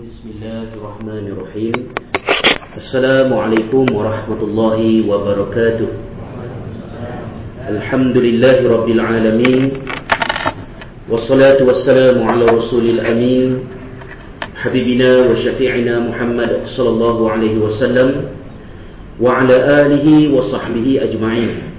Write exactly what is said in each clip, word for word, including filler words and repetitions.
Bismillahirrahmanirrahim. Assalamualaikum warahmatullahi wabarakatuh. Alhamdulillahi rabbil alamin. Wassalatu wassalamu ala rasulil amin, habibina wa syafi'ina Muhammad sallallahu alaihi wasallam wa ala alihi wa sahbihi ajma'in.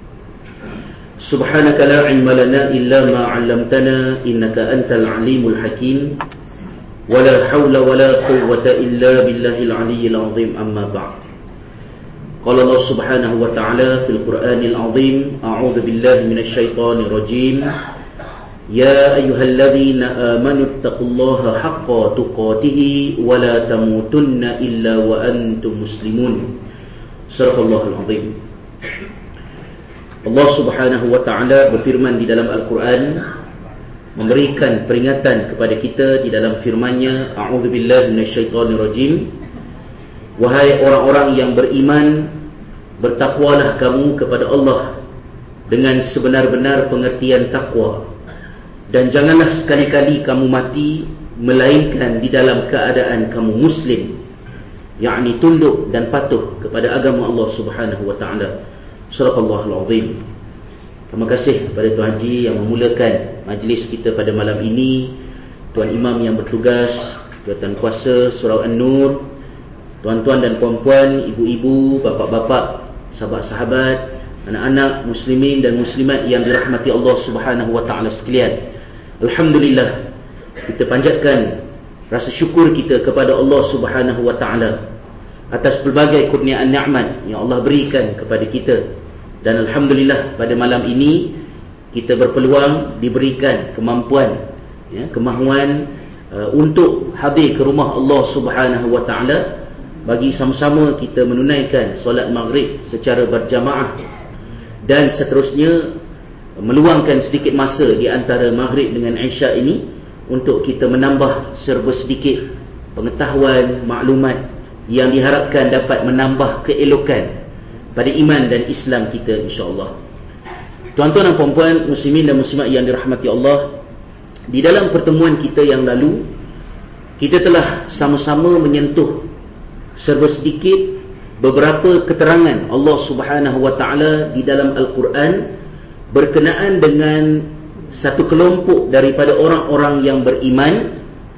Subhanaka la ilma lana illa ma 'allamtana innaka antal alimul hakim. ولا حول ولا قوة إلا بالله العلي العظيم أما بعد. قال الله سبحانه وتعالى في القرآن العظيم: أعوذ بالله من الشيطان الرجيم. يا أيها الذين آمنوا اتقوا الله حق تقاته ولا تموتن إلا وأنتم مسلمون. صدق الله العظيم. Allah Subhanahu wa taala berfirman di dalam Al-Quran, memberikan peringatan kepada kita di dalam firman-Nya, a'udzubillahi minasyaitonirrajim. Wahai orang-orang yang beriman, bertakwalah kamu kepada Allah dengan sebenar-benar pengertian takwa, dan janganlah sekali-kali kamu mati melainkan di dalam keadaan kamu muslim, yakni tunduk dan patuh kepada agama Allah Subhanahu wa taala. Surahallahul azim. Terima kasih kepada Tuan Haji yang memulakan majlis kita pada malam ini, Tuan Imam yang bertugas, Tuan Kuasa Surau An-Nur, tuan-tuan dan puan-puan, ibu-ibu, bapa-bapa, sahabat-sahabat, anak-anak muslimin dan muslimat yang dirahmati Allah Subhanahu wa taala sekalian. Alhamdulillah, kita panjatkan rasa syukur kita kepada Allah Subhanahu wa taala atas pelbagai kurniaan nikmat yang Allah berikan kepada kita. Dan alhamdulillah, pada malam ini kita berpeluang diberikan kemampuan, ya, kemahuan uh, untuk hadir ke rumah Allah Subhanahu wa taala bagi sama-sama kita menunaikan solat maghrib secara berjamaah, dan seterusnya meluangkan sedikit masa di antara maghrib dengan isyak ini untuk kita menambah serba sedikit pengetahuan, maklumat yang diharapkan dapat menambah keelokan pada iman dan Islam kita, insya-Allah. Tuan-tuan dan puan-puan, muslimin dan muslimat yang dirahmati Allah, di dalam pertemuan kita yang lalu kita telah sama-sama menyentuh serba sedikit beberapa keterangan Allah Subhanahu wa taala di dalam Al-Quran berkenaan dengan satu kelompok daripada orang-orang yang beriman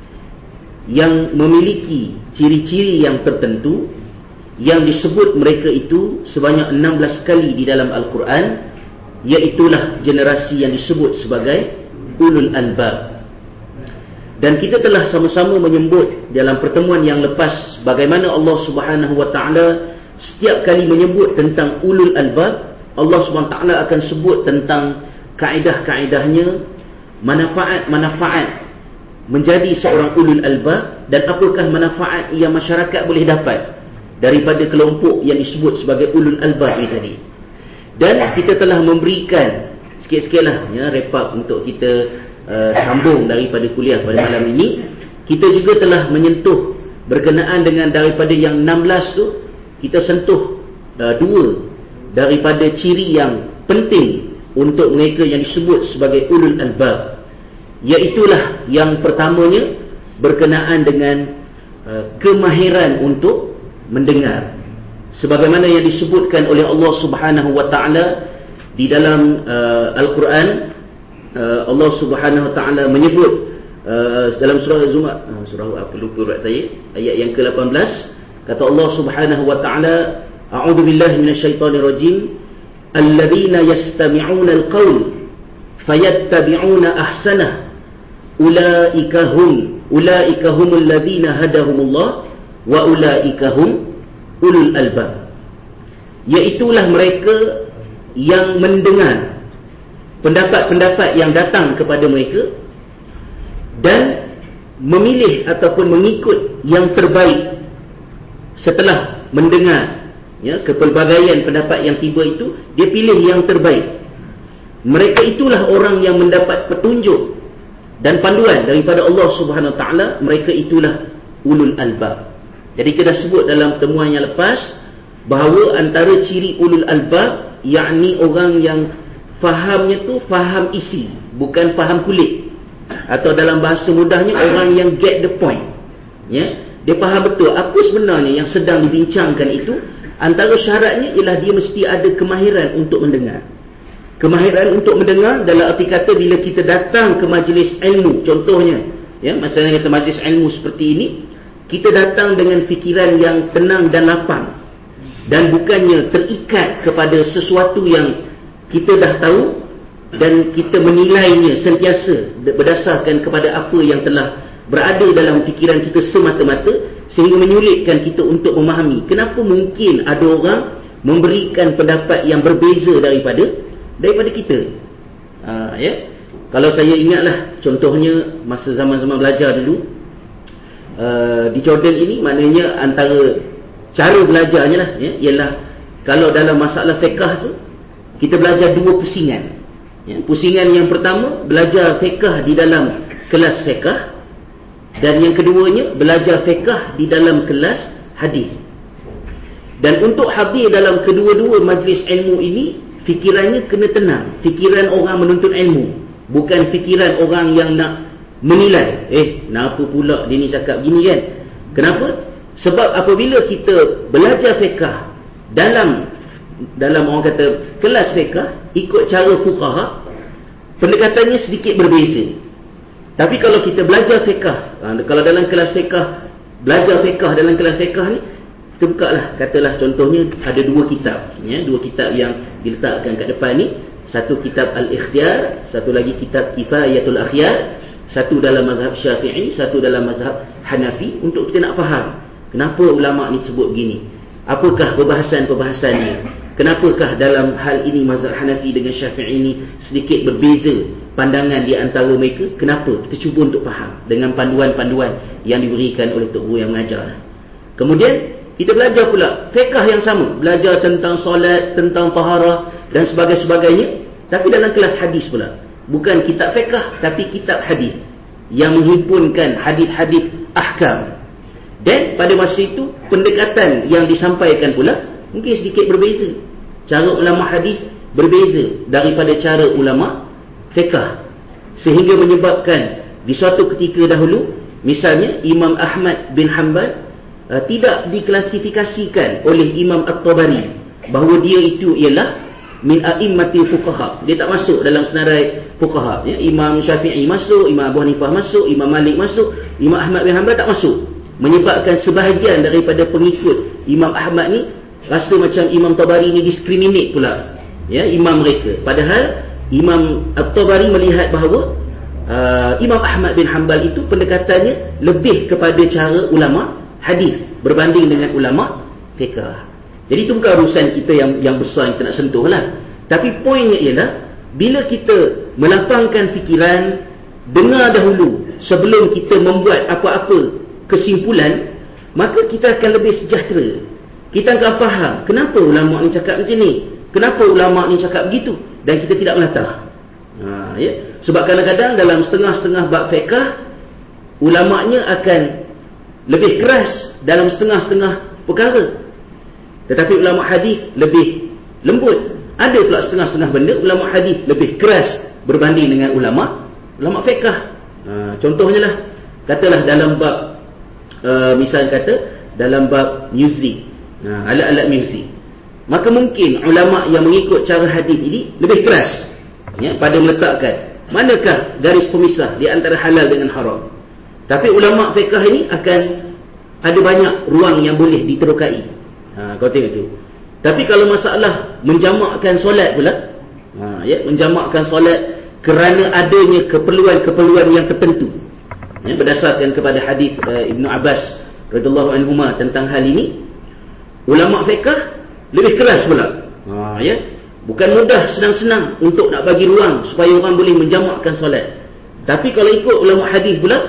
yang memiliki ciri-ciri yang tertentu, yang disebut mereka itu sebanyak enam belas kali di dalam Al-Quran, iaitulah generasi yang disebut sebagai ulul albab. Dan kita telah sama-sama menyebut dalam pertemuan yang lepas bagaimana Allah Subhanahu wa taala setiap kali menyebut tentang ulul albab, Allah Subhanahu wa taala akan sebut tentang kaedah-kaedahnya, manfaat-manfaat menjadi seorang ulul albab, dan apakah manfaat yang masyarakat boleh dapat daripada kelompok yang disebut sebagai ulul albab ini tadi. Dan kita telah memberikan sikit-sikit lah, ya, wrap up untuk kita uh, sambung daripada kuliah pada malam ini. Kita juga telah menyentuh berkenaan dengan daripada yang enam belas tu, kita sentuh uh, dua daripada ciri yang penting untuk mereka yang disebut sebagai ulul albab, iaitulah yang pertamanya berkenaan dengan uh, kemahiran untuk mendengar, sebagaimana yang disebutkan oleh Allah Subhanahu wa taala di dalam uh, Al-Quran. uh, Allah Subhanahu wa taala menyebut uh, dalam surah Az-Zumar, uh, surah apa lupa buat saya, ayat yang ke lapan belas, kata Allah Subhanahu wa taala, a'udzu billahi minasyaitonir rajim, alladzina yastami'una al-qaul fayattabi'una ahsanah ulaika hum ulaika humul ladzina hadahumullah wa ulaika hum ulul albab. Iaitulah mereka yang mendengar pendapat-pendapat yang datang kepada mereka dan memilih ataupun mengikut yang terbaik setelah mendengar, ya, kepelbagaian pendapat yang tiba itu, dia pilih yang terbaik. Mereka itulah orang yang mendapat petunjuk dan panduan daripada Allah Subhanahu wa taala. Mereka itulah ulul albab. Jadi kita sebut dalam temuan yang lepas bahawa antara ciri ulul albab, yakni orang yang fahamnya tu faham isi, bukan faham kulit, atau dalam bahasa mudahnya orang yang get the point. Ya, dia faham betul apa sebenarnya yang sedang dibincangkan itu. Antara syaratnya ialah dia mesti ada kemahiran untuk mendengar. Kemahiran untuk mendengar dalam arti kata bila kita datang ke majlis ilmu, contohnya, ya, masalah kata majlis ilmu seperti ini, kita datang dengan fikiran yang tenang dan lapang, dan bukannya terikat kepada sesuatu yang kita dah tahu dan kita menilainya sentiasa berdasarkan kepada apa yang telah berada dalam fikiran kita semata-mata, sehingga menyulitkan kita untuk memahami kenapa mungkin ada orang memberikan pendapat yang berbeza daripada daripada kita. Ha, ya. Kalau saya ingatlah contohnya masa zaman-zaman belajar dulu uh, di Jordan ini, maknanya antara cara belajarnya lah, ya, ialah kalau dalam masalah fiqh tu kita belajar dua pusingan. Ya, pusingan yang pertama belajar fiqh di dalam kelas fiqh, dan yang keduanya belajar fiqh di dalam kelas hadis. Dan untuk hadir dalam kedua-dua majlis ilmu ini, fikirannya kena tenang. Fikiran orang menuntut ilmu, bukan fikiran orang yang nak menilai. Eh, kenapa pula dia ni cakap gini kan? Kenapa? Sebab apabila kita belajar fiqh dalam dalam orang kata kelas fiqh ikut cara fuqaha, pendekatannya sedikit berbeza. Tapi kalau kita belajar fiqh, kalau dalam kelas fiqh, belajar fiqh dalam kelas fiqh ni, kita buka lah, katalah contohnya ada dua kitab, ya, dua kitab yang diletakkan kat depan ni. Satu kitab Al-Ikhtiyar, satu lagi kitab Kifayatul Akhyar. Satu dalam mazhab Syafi'i, satu dalam mazhab Hanafi. Untuk kita nak faham kenapa ulama' ni sebut begini, apakah perbahasan-perbahasannya, kenapakah dalam hal ini mazhab Hanafi dengan Syafi'i ni sedikit berbeza pandangan di antara mereka. Kenapa? Kita cuba untuk faham dengan panduan-panduan yang diberikan oleh tok guru yang mengajar. Kemudian kita belajar pula fiqh yang sama, belajar tentang solat, tentang taharah dan sebagainya, tapi dalam kelas hadis pula. Bukan kitab fiqh, tapi kitab hadis yang menghimpunkan hadis-hadis ahkam. Dan pada masa itu pendekatan yang disampaikan pula mungkin sedikit berbeza. Cara ulama hadis berbeza daripada cara ulama fiqh, sehingga menyebabkan di suatu ketika dahulu, misalnya Imam Ahmad bin Hanbal uh, tidak diklasifikasikan oleh Imam At-Tabari bahawa dia itu ialah min a'immatil fuqaha. Dia tak masuk dalam senarai fuqaha, ya. Imam Syafi'i masuk, Imam Abu Hanifah masuk, Imam Malik masuk, Imam Ahmad bin Hanbal tak masuk. Menyebabkan sebahagian daripada pengikut Imam Ahmad ni rasa macam Imam Tabari ni diskriminate pula, ya, imam mereka. Padahal Imam At-Tabari melihat bahawa uh, Imam Ahmad bin Hanbal itu pendekatannya lebih kepada cara ulama hadis berbanding dengan ulama fiqh. Jadi itu bukan urusan kita yang yang besar yang kita nak sentuh lah. Tapi poinnya ialah bila kita melapangkan fikiran, dengar dahulu sebelum kita membuat apa-apa kesimpulan, maka kita akan lebih sejahtera. Kita akan faham kenapa ulama ni cakap macam ni, kenapa ulama ni cakap begitu, dan kita tidak melatah. Ha, ya? Sebab kadang-kadang dalam setengah-setengah bab fiqh, ulama'nya akan lebih keras dalam setengah-setengah perkara, tetapi ulama' hadis lebih lembut. Ada pula setengah-setengah benda ulama' hadis lebih keras berbanding dengan ulama' ulama' fiqh. Ha, contohnya lah, katalah dalam bab uh, misal kata dalam bab muzik, ha, alat-alat muzik, maka mungkin ulama' yang mengikut cara hadis ini lebih keras, ya, pada meletakkan manakah garis pemisah di antara halal dengan haram. Tapi ulama' fiqh ini akan ada banyak ruang yang boleh diterokai. Ha, kau tengok tu. Tapi kalau masalah menjamakkan solat pula, ha, ya, menjamakkan solat kerana adanya keperluan-keperluan yang tertentu, ya, berdasarkan kepada hadis uh, Ibnu Abbas radhiyallahu anhuma tentang hal ini, ulama' fiqh lebih keras pula. Ha, ya. Bukan mudah senang-senang untuk nak bagi ruang supaya orang boleh menjamakkan solat. Tapi kalau ikut ulama' hadis pula,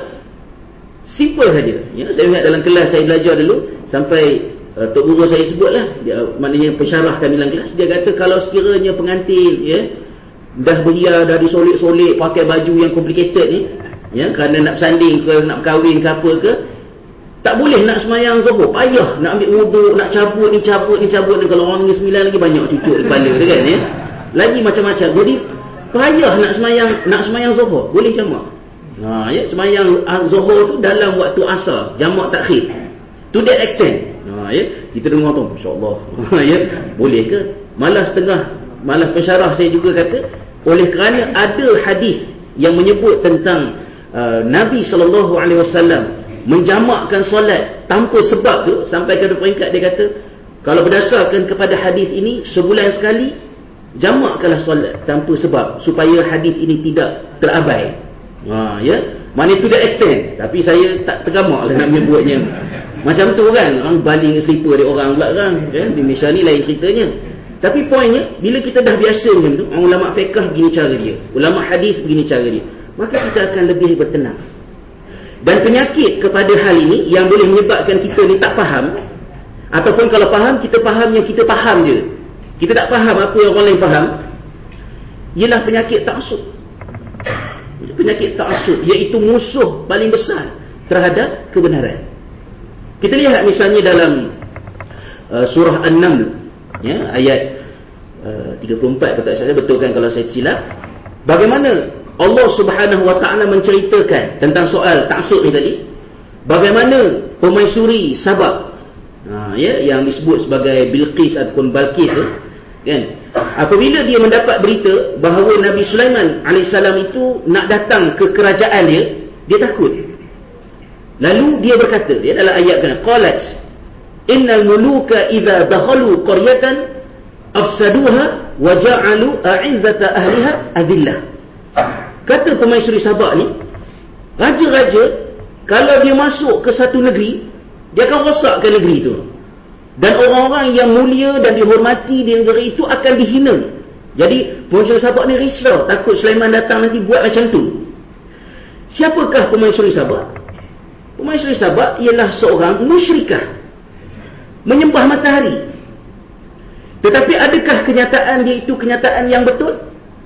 simple saja. Ya, saya ingat dalam kelas saya belajar dulu, sampai uh, tok guru saya sebutlah, dia, maknanya pensyarah kami dalam kelas, dia kata kalau sekiranya pengantin, ya, dah beria, dah disolek-solek, pakai baju yang complicated ni, ya, kerana nak bersanding ke, nak berkahwin ke apa ke, tak boleh nak semayang zuhur, payah nak ambil wuduk, nak cabut ni cabut ni cabut ni. Kalau orang ni sembilan lagi banyak cucuk di kepala dia kan, ya, lagi macam-macam. Jadi payah nak semayang nak semayang zuhur, boleh jamak. Ha, ya, sembahyang Zuhur tu dalam waktu asar, jamak takhir. To that extent. Ha, ya, kita dengar tu, masya-Allah. Ha, ya, boleh ke? Malah setengah, malah pensyarah saya juga kata, oleh kerana ada hadis yang menyebut tentang uh, Nabi sallallahu alaihi wasallam menjamakkan solat tanpa sebab tu, sampai ke peringkat dia kata, kalau berdasarkan kepada hadis ini, sebulan sekali jamakkanlah solat tanpa sebab supaya hadis ini tidak terabai. Ha, ya, mana to the extent. Tapi saya tak tergamak lah nak menyebutnya macam tu kan. Orang baling slipper dia orang pula kan, kan? Di Malaysia ni lain ceritanya. Tapi poinnya, bila kita dah biasa macam tu, ulama fiqh begini cara dia, ulama hadis begini cara dia, maka kita akan lebih bertenang. Dan penyakit kepada hal ini yang boleh menyebabkan kita ni tak faham, ataupun kalau faham, kita faham yang kita faham je, kita tak faham apa yang orang lain faham, ialah penyakit ta'assub. Penyakit ta'assub, iaitu musuh paling besar terhadap kebenaran. Kita lihat misalnya dalam uh, surah An-Naml, ya, ayat uh, tiga puluh empat, kalau tak salah, betulkan kalau saya silap, bagaimana Allah Subhanahu wa taala menceritakan tentang soal ta'assub ni tadi, bagaimana pemaisuri Sabak, ha, ya, yang disebut sebagai Bilqis ataupun Balqis, kan, apabila dia mendapat berita bahawa Nabi Sulaiman alaihissalam itu nak datang ke kerajaan dia, dia takut. Lalu dia berkata, dia dalam ayat kan, qalat innal muluka idza dakhalu qaryatan afsaduha wa ja'alu a'izzata ahliha adillah. Kata pemaisuri Sabak ni, raja-raja kalau dia masuk ke satu negeri, dia akan rosakkan negeri itu, dan orang-orang yang mulia dan dihormati di negeri itu akan dihina. Jadi pemaisuri Sabak ni risau, takut Sulaiman datang nanti buat macam tu. Siapakah pemaisuri Sabak? Pemaisuri Sabak ialah seorang musyrikah, menyembah matahari. Tetapi adakah kenyataan dia itu kenyataan yang betul?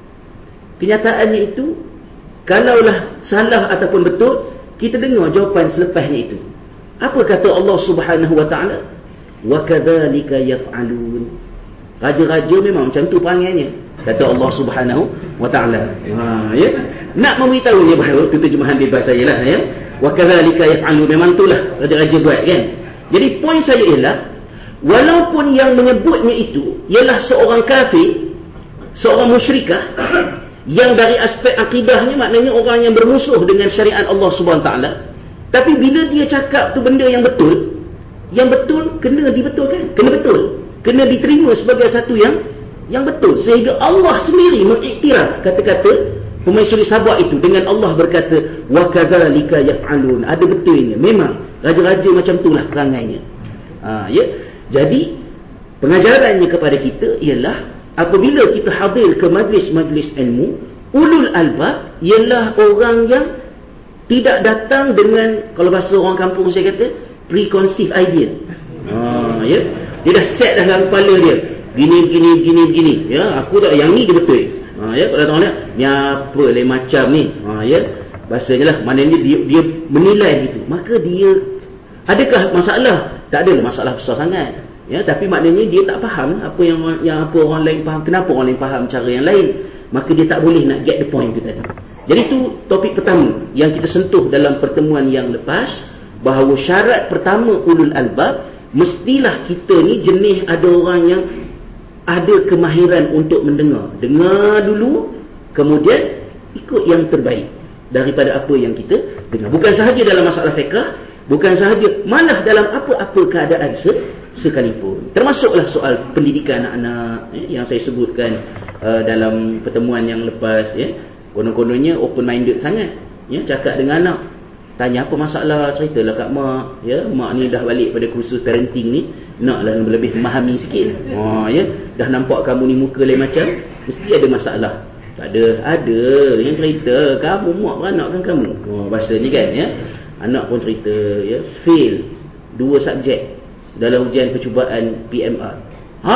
Kenyataannya itu, kalaulah salah ataupun betul, kita dengar jawapan selepasnya itu. Apa kata Allah Subhanahu wa taala? Wa kadzalika yaf'alun. Raja-raja memang macam tu perangainya, kata Allah Subhanahu wa taala. Ha, ya. Nak memberitahunya bahawa itu terjemahan bebas saya lah, ya. Wa kadzalika yaf'alun, memang itulah raja-raja buat, kan. Jadi poin saya ialah, walaupun yang menyebutnya itu ialah seorang kafir, seorang musyrikah, yang dari aspek akidahnya maknanya orang yang bermusuh dengan syariat Allah Subhanahu wa taala, tapi bila dia cakap tu benda yang betul, yang betul kena dibetulkan, kena betul, kena diterima sebagai satu yang yang betul, sehingga Allah sendiri mengiktiraf kata-kata pemaisuri Sabak itu, dengan Allah berkata wa kadzalika yaf'alun. Ada betulnya, memang raja-raja macam itulah perangainya. Ha, ya. Jadi pengajarannya kepada kita ialah, apabila kita hadir ke majlis-majlis ilmu, ulul albab ialah orang yang tidak datang dengan, kalau bahasa orang kampung saya kata, preconceived idea. Ha, ya. Dia dah set dalam kepala dia, gini begini begini begini, ya, aku tak, yang ni dia betul. Ha, ya, kalau orang lihat ni apa lain macam ni, ha, ya, bahasanya lah, maknanya dia, dia menilai gitu, maka dia, adakah masalah? Tak adalah masalah besar sangat, ya, tapi maknanya dia tak faham apa yang yang apa orang lain faham, kenapa orang lain faham cara yang lain, maka dia tak boleh nak get the point itu tadi. Jadi itu topik pertama yang kita sentuh dalam pertemuan yang lepas, bahawa syarat pertama ulul albab, mestilah kita ni jenis ada orang yang ada kemahiran untuk mendengar. Dengar dulu, kemudian ikut yang terbaik daripada apa yang kita dengar. Bukan sahaja dalam masalah fiqh, bukan sahaja, malah dalam apa-apa keadaan se sekalipun. Termasuklah soal pendidikan anak-anak, eh, yang saya sebutkan uh, dalam pertemuan yang lepas, ya. Konon-kononnya open minded sangat, ya, cakap dengan anak, tanya apa masalah, ceritalah kat mak, ya, mak ni dah balik pada kursus parenting ni, naklah lebih memahami sikit. Ha, ya, dah nampak kamu ni muka lain macam, mesti ada masalah. Tak ada, ada yang cerita, kamu mak beranak kan kamu. Oh, bahasanya kan, ya. Anak pun cerita, ya, fail dua subjek dalam ujian percubaan P M R. Ha?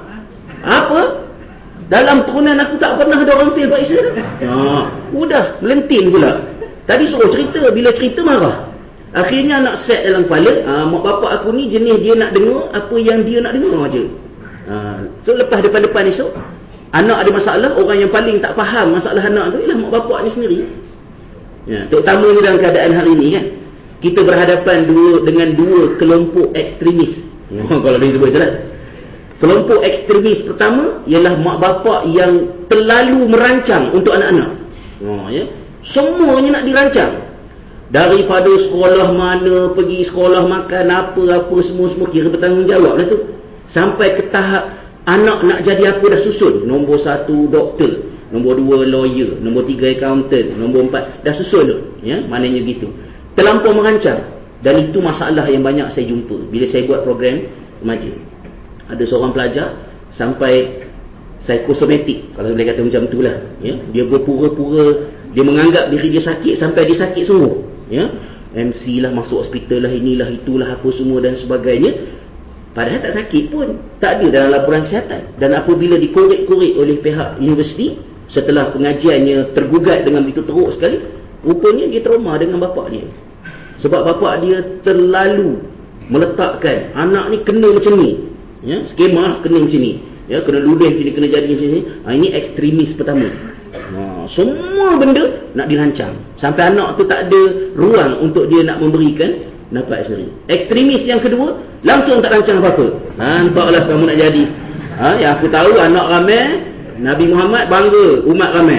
Apa? Dalam turunan aku tak pernah ada orang fail baik saya. Ha, udah melentin pula. Tadi suruh cerita, bila cerita marah. Akhirnya nak set dalam kepala, ha, mak bapak aku ni jenis dia nak dengar apa yang dia nak dengar aja. Ha, so lepas depan-depan esok, anak ada masalah, orang yang paling tak faham masalah anak tu ialah mak bapak ni sendiri. Ya, terutamanya dalam keadaan hari ini kan, kita berhadapan dua dengan dua kelompok ekstremis. Oh, kalau dia sebut itulah. Kelompok ekstremis pertama ialah mak bapak yang terlalu merancang untuk anak-anak. Oh, ya. Semuanya nak dirancang. Daripada sekolah mana, pergi sekolah makan apa-apa, semua-semua kira bertanggungjawab lah tu. Sampai ke tahap anak nak jadi apa dah susun. Nombor satu doktor, nombor dua lawyer, nombor tiga accountant, nombor empat dah susun tu. Ya, maknanya gitu. Terlampau merancang. Dan itu masalah yang banyak saya jumpa bila saya buat program remaja. Ada seorang pelajar sampai psikosomatik, kalau boleh kata macam itulah, ya. Dia berpura-pura, dia menganggap diri dia sakit sampai dia sakit sungguh, ya. M C lah, masuk hospital lah, inilah itulah apa semua dan sebagainya. Padahal tak sakit pun, tak ada dalam laporan kesihatan. Dan apabila dikorek-korek oleh pihak universiti setelah pengajiannya tergugat dengan begitu teruk sekali, rupanya dia trauma dengan bapak dia. Sebab bapak dia terlalu meletakkan anak ni kena macam ni, ya, skema kena macam ni, ya, kena ludah macam ni, kena jadi macam ni. Ha, ini ekstremis pertama. Ha, semua benda nak dirancang sampai anak tu tak ada ruang untuk dia nak memberikan pendapat sendiri. Ekstremis yang kedua, langsung tak rancang apa-apa. Nampaklah kamu nak jadi. Ha, yang aku tahu anak ramai, Nabi Muhammad bangga umat ramai.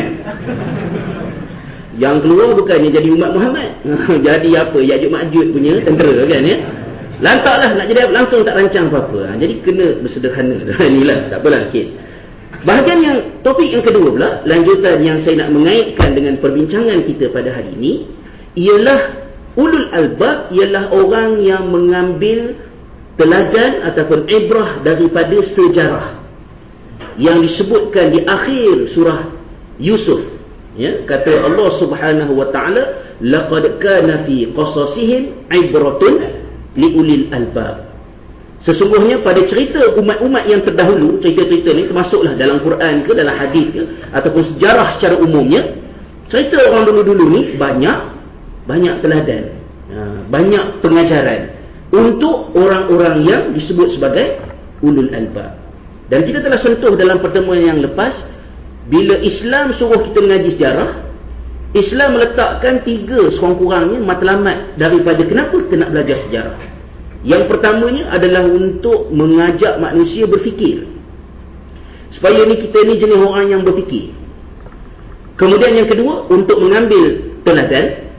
Yang keluar bukannya jadi umat Muhammad, jadi apa, Ya'juj Ma'juj punya tentera kan, ya. Lantaklah nak jadi apa, langsung tak rancang apa-apa. Ha, jadi kena bersederhana. Inilah, tak apalah. Okay. Bahagian yang, topik yang kedua pula, lanjutan yang saya nak mengaitkan dengan perbincangan kita pada hari ini, ialah ulul albab, ialah orang yang mengambil teladan ataupun ibrah daripada sejarah yang disebutkan di akhir surah Yusuf. Ya, kata Allah Subhanahu wa taala, laqad kana fi qasasihim ibratun liulil albab. Sesungguhnya pada cerita umat-umat yang terdahulu, cerita-cerita ni termasuklah dalam Quran ke, dalam hadis ke, ataupun sejarah secara umumnya, cerita orang dulu-dulu ni banyak banyak teladan, banyak pengajaran untuk orang-orang yang disebut sebagai ulul albab. Dan kita telah sentuh dalam pertemuan yang lepas, bila Islam suruh kita mengaji sejarah, Islam meletakkan tiga sekurang-kurangnya matlamat daripada kenapa kita nak belajar sejarah. Yang pertamanya adalah untuk mengajak manusia berfikir, supaya ni kita ni jenis orang yang berfikir. Kemudian yang kedua, untuk mengambil teladan.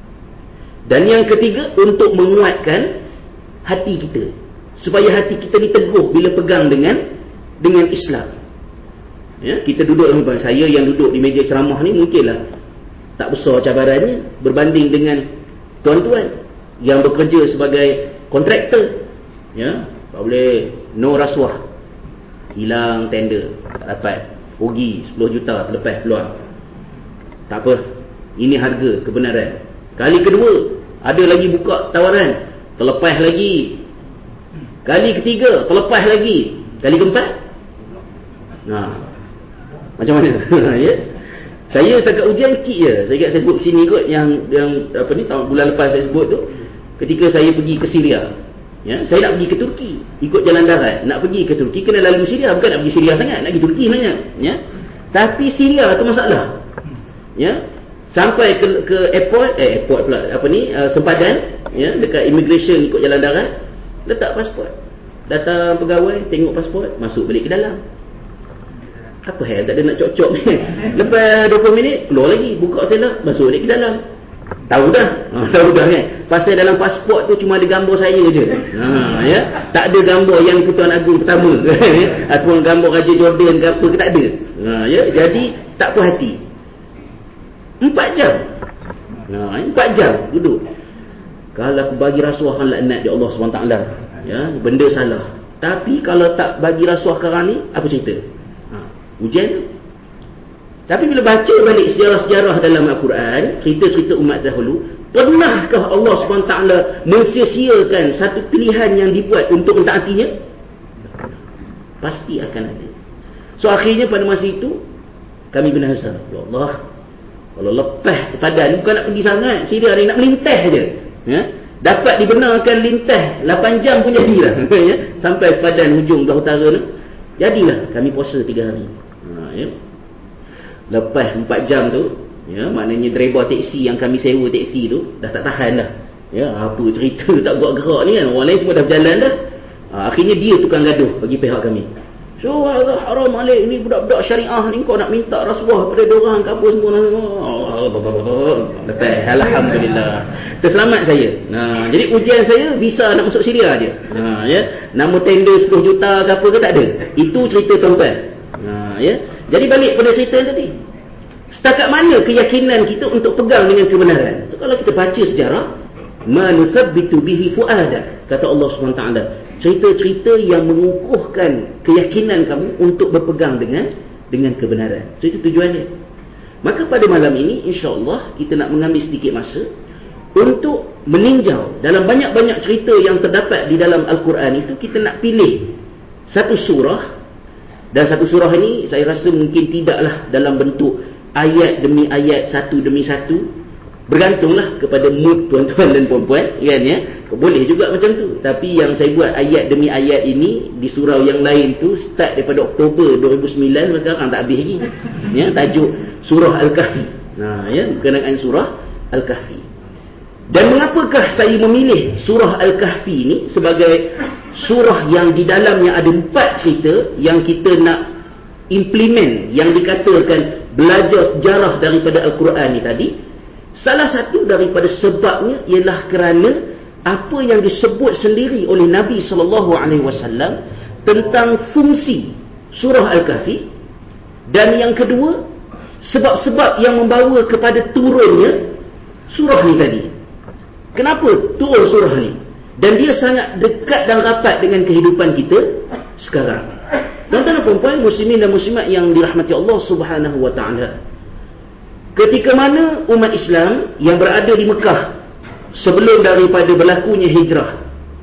Dan yang ketiga, untuk menguatkan hati kita, supaya hati kita ni teguh bila pegang dengan dengan Islam. Ya, kita duduk, saya yang duduk di meja ceramah ni mungkinlah tak besar cabarannya berbanding dengan tuan-tuan yang bekerja sebagai kontraktor. Ya, tak boleh no rasuah, hilang tender, tak dapat, rugi sepuluh juta terlepas peluang. Tak apa, ini harga kebenaran. Kali kedua ada lagi buka tawaran, terlepas lagi. Kali ketiga terlepas lagi. Kali keempat, nah, macam mana? Ya. Saya setakat ujian kecil je. Saya ingat saya sebut sini kot yang yang apa ni, tahun bulan lepas saya sebut tu, ketika saya pergi ke Syria. Ya, saya nak pergi ke Turki ikut jalan darat. Nak pergi ke Turki kena lalu Syria, bukan nak pergi Syria sangat, nak pergi Turki sebenarnya, ya. Tapi Syria tu masalah. Ya. Sampai ke ke airport, eh airport pula apa ni, uh, sempadan, ya, dekat immigration ikut jalan darat, letak pasport. Datang pegawai, tengok pasport, masuk balik ke dalam. Apa hal, tak ada nak cocok ni. Lepas dua puluh minit keluar lagi, buka selak, masuk balik ke dalam. Tahu dah, ha, tahu dah kan. Pasal dalam pasport tu cuma ada gambar saya je. Ha, ya, tak ada gambar yang Ketuan Agung pertama ataupun gambar Raja Jordan ke apa ke, tak ada. Ha, ya, jadi tak puas hati. Empat jam. Ha, empat jam duduk. Kalau aku bagi rasuah kan laknat di Allah subhanahu wa taala. Ya, benda salah. Tapi kalau tak bagi rasuah sekarang ni, apa cerita? Ujian. Tapi bila baca balik sejarah-sejarah dalam Al-Quran, cerita-cerita umat dahulu, pernahkah Allah subhanahu wa taala mensia-siakan satu pilihan yang dibuat untuk mentaatinya? Pasti akan ada. So akhirnya pada masa itu kami bernazar, ya Allah, kalau lepas sepadan, bukan nak pergi sangat Syria ni, nak melintas je, ya? Dapat dibenarkan lintas lapan jam pun jadilah. Ya? Sampai sepadan hujung belah utara ni, jadilah kami puasa tiga hari. Ha, ya? Lepas empat jam tu, Ya, maknanya driver teksi yang kami sewa teksi tu dah tak tahan dah. Ya, apa cerita tak buat gerak ni kan, orang lain semua dah berjalan dah. Ha, akhirnya dia tukang gaduh bagi pihak kami. So, haram alik ni budak-budak syariah ni, kau nak minta rasuah pada diorang ke apa semua. Lepas, alhamdulillah, terselamat saya. Nah, jadi ujian saya visa nak masuk Syria je. Nah, ya, nama tender sepuluh juta ke apa ke tak ada. Itu cerita tuan-tuan. Nah, ya. Jadi balik pada cerita tadi. Setakat mana keyakinan kita untuk pegang dengan kebenaran? So, kalau kita baca sejarah, ma nuthabbitu bihi fu'adak, kata Allah subhanahu wa taala, cerita-cerita yang mengukuhkan keyakinan kamu untuk berpegang dengan dengan kebenaran. So, itu tujuannya. Maka pada malam ini insya-Allah kita nak mengambil sedikit masa untuk meninjau dalam banyak-banyak cerita yang terdapat di dalam Al-Quran itu. Kita nak pilih satu surah, dan satu surah ini saya rasa mungkin tidaklah dalam bentuk ayat demi ayat, satu demi satu. Bergantunglah kepada mood tuan-tuan dan puan-puan, kan ya. Boleh juga macam tu. Tapi yang saya buat ayat demi ayat ini di surau yang lain tu start daripada Oktober dua ribu sembilan, sekarang tak habis lagi. Ya, tajuk surah Al-Kahfi. Nah, ya, berkenaan surah Al-Kahfi. Dan mengapakah saya memilih surah Al-Kahfi ini sebagai surah yang di dalamnya ada empat cerita yang kita nak implement, yang dikatakan belajar sejarah daripada Al-Quran ni tadi. Salah satu daripada sebabnya ialah kerana apa yang disebut sendiri oleh Nabi sallallahu alaihi wasallam tentang fungsi surah Al-Kahfi. Dan yang kedua, sebab-sebab yang membawa kepada turunnya surah ni tadi. Kenapa turun surah ni? Dan dia sangat dekat dan rapat dengan kehidupan kita sekarang. Tuan-tuan dan puan-puan, muslimin dan muslimat yang dirahmati Allah subhanahu wa ta'ala, ketika mana umat Islam yang berada di Mekah sebelum daripada berlakunya hijrah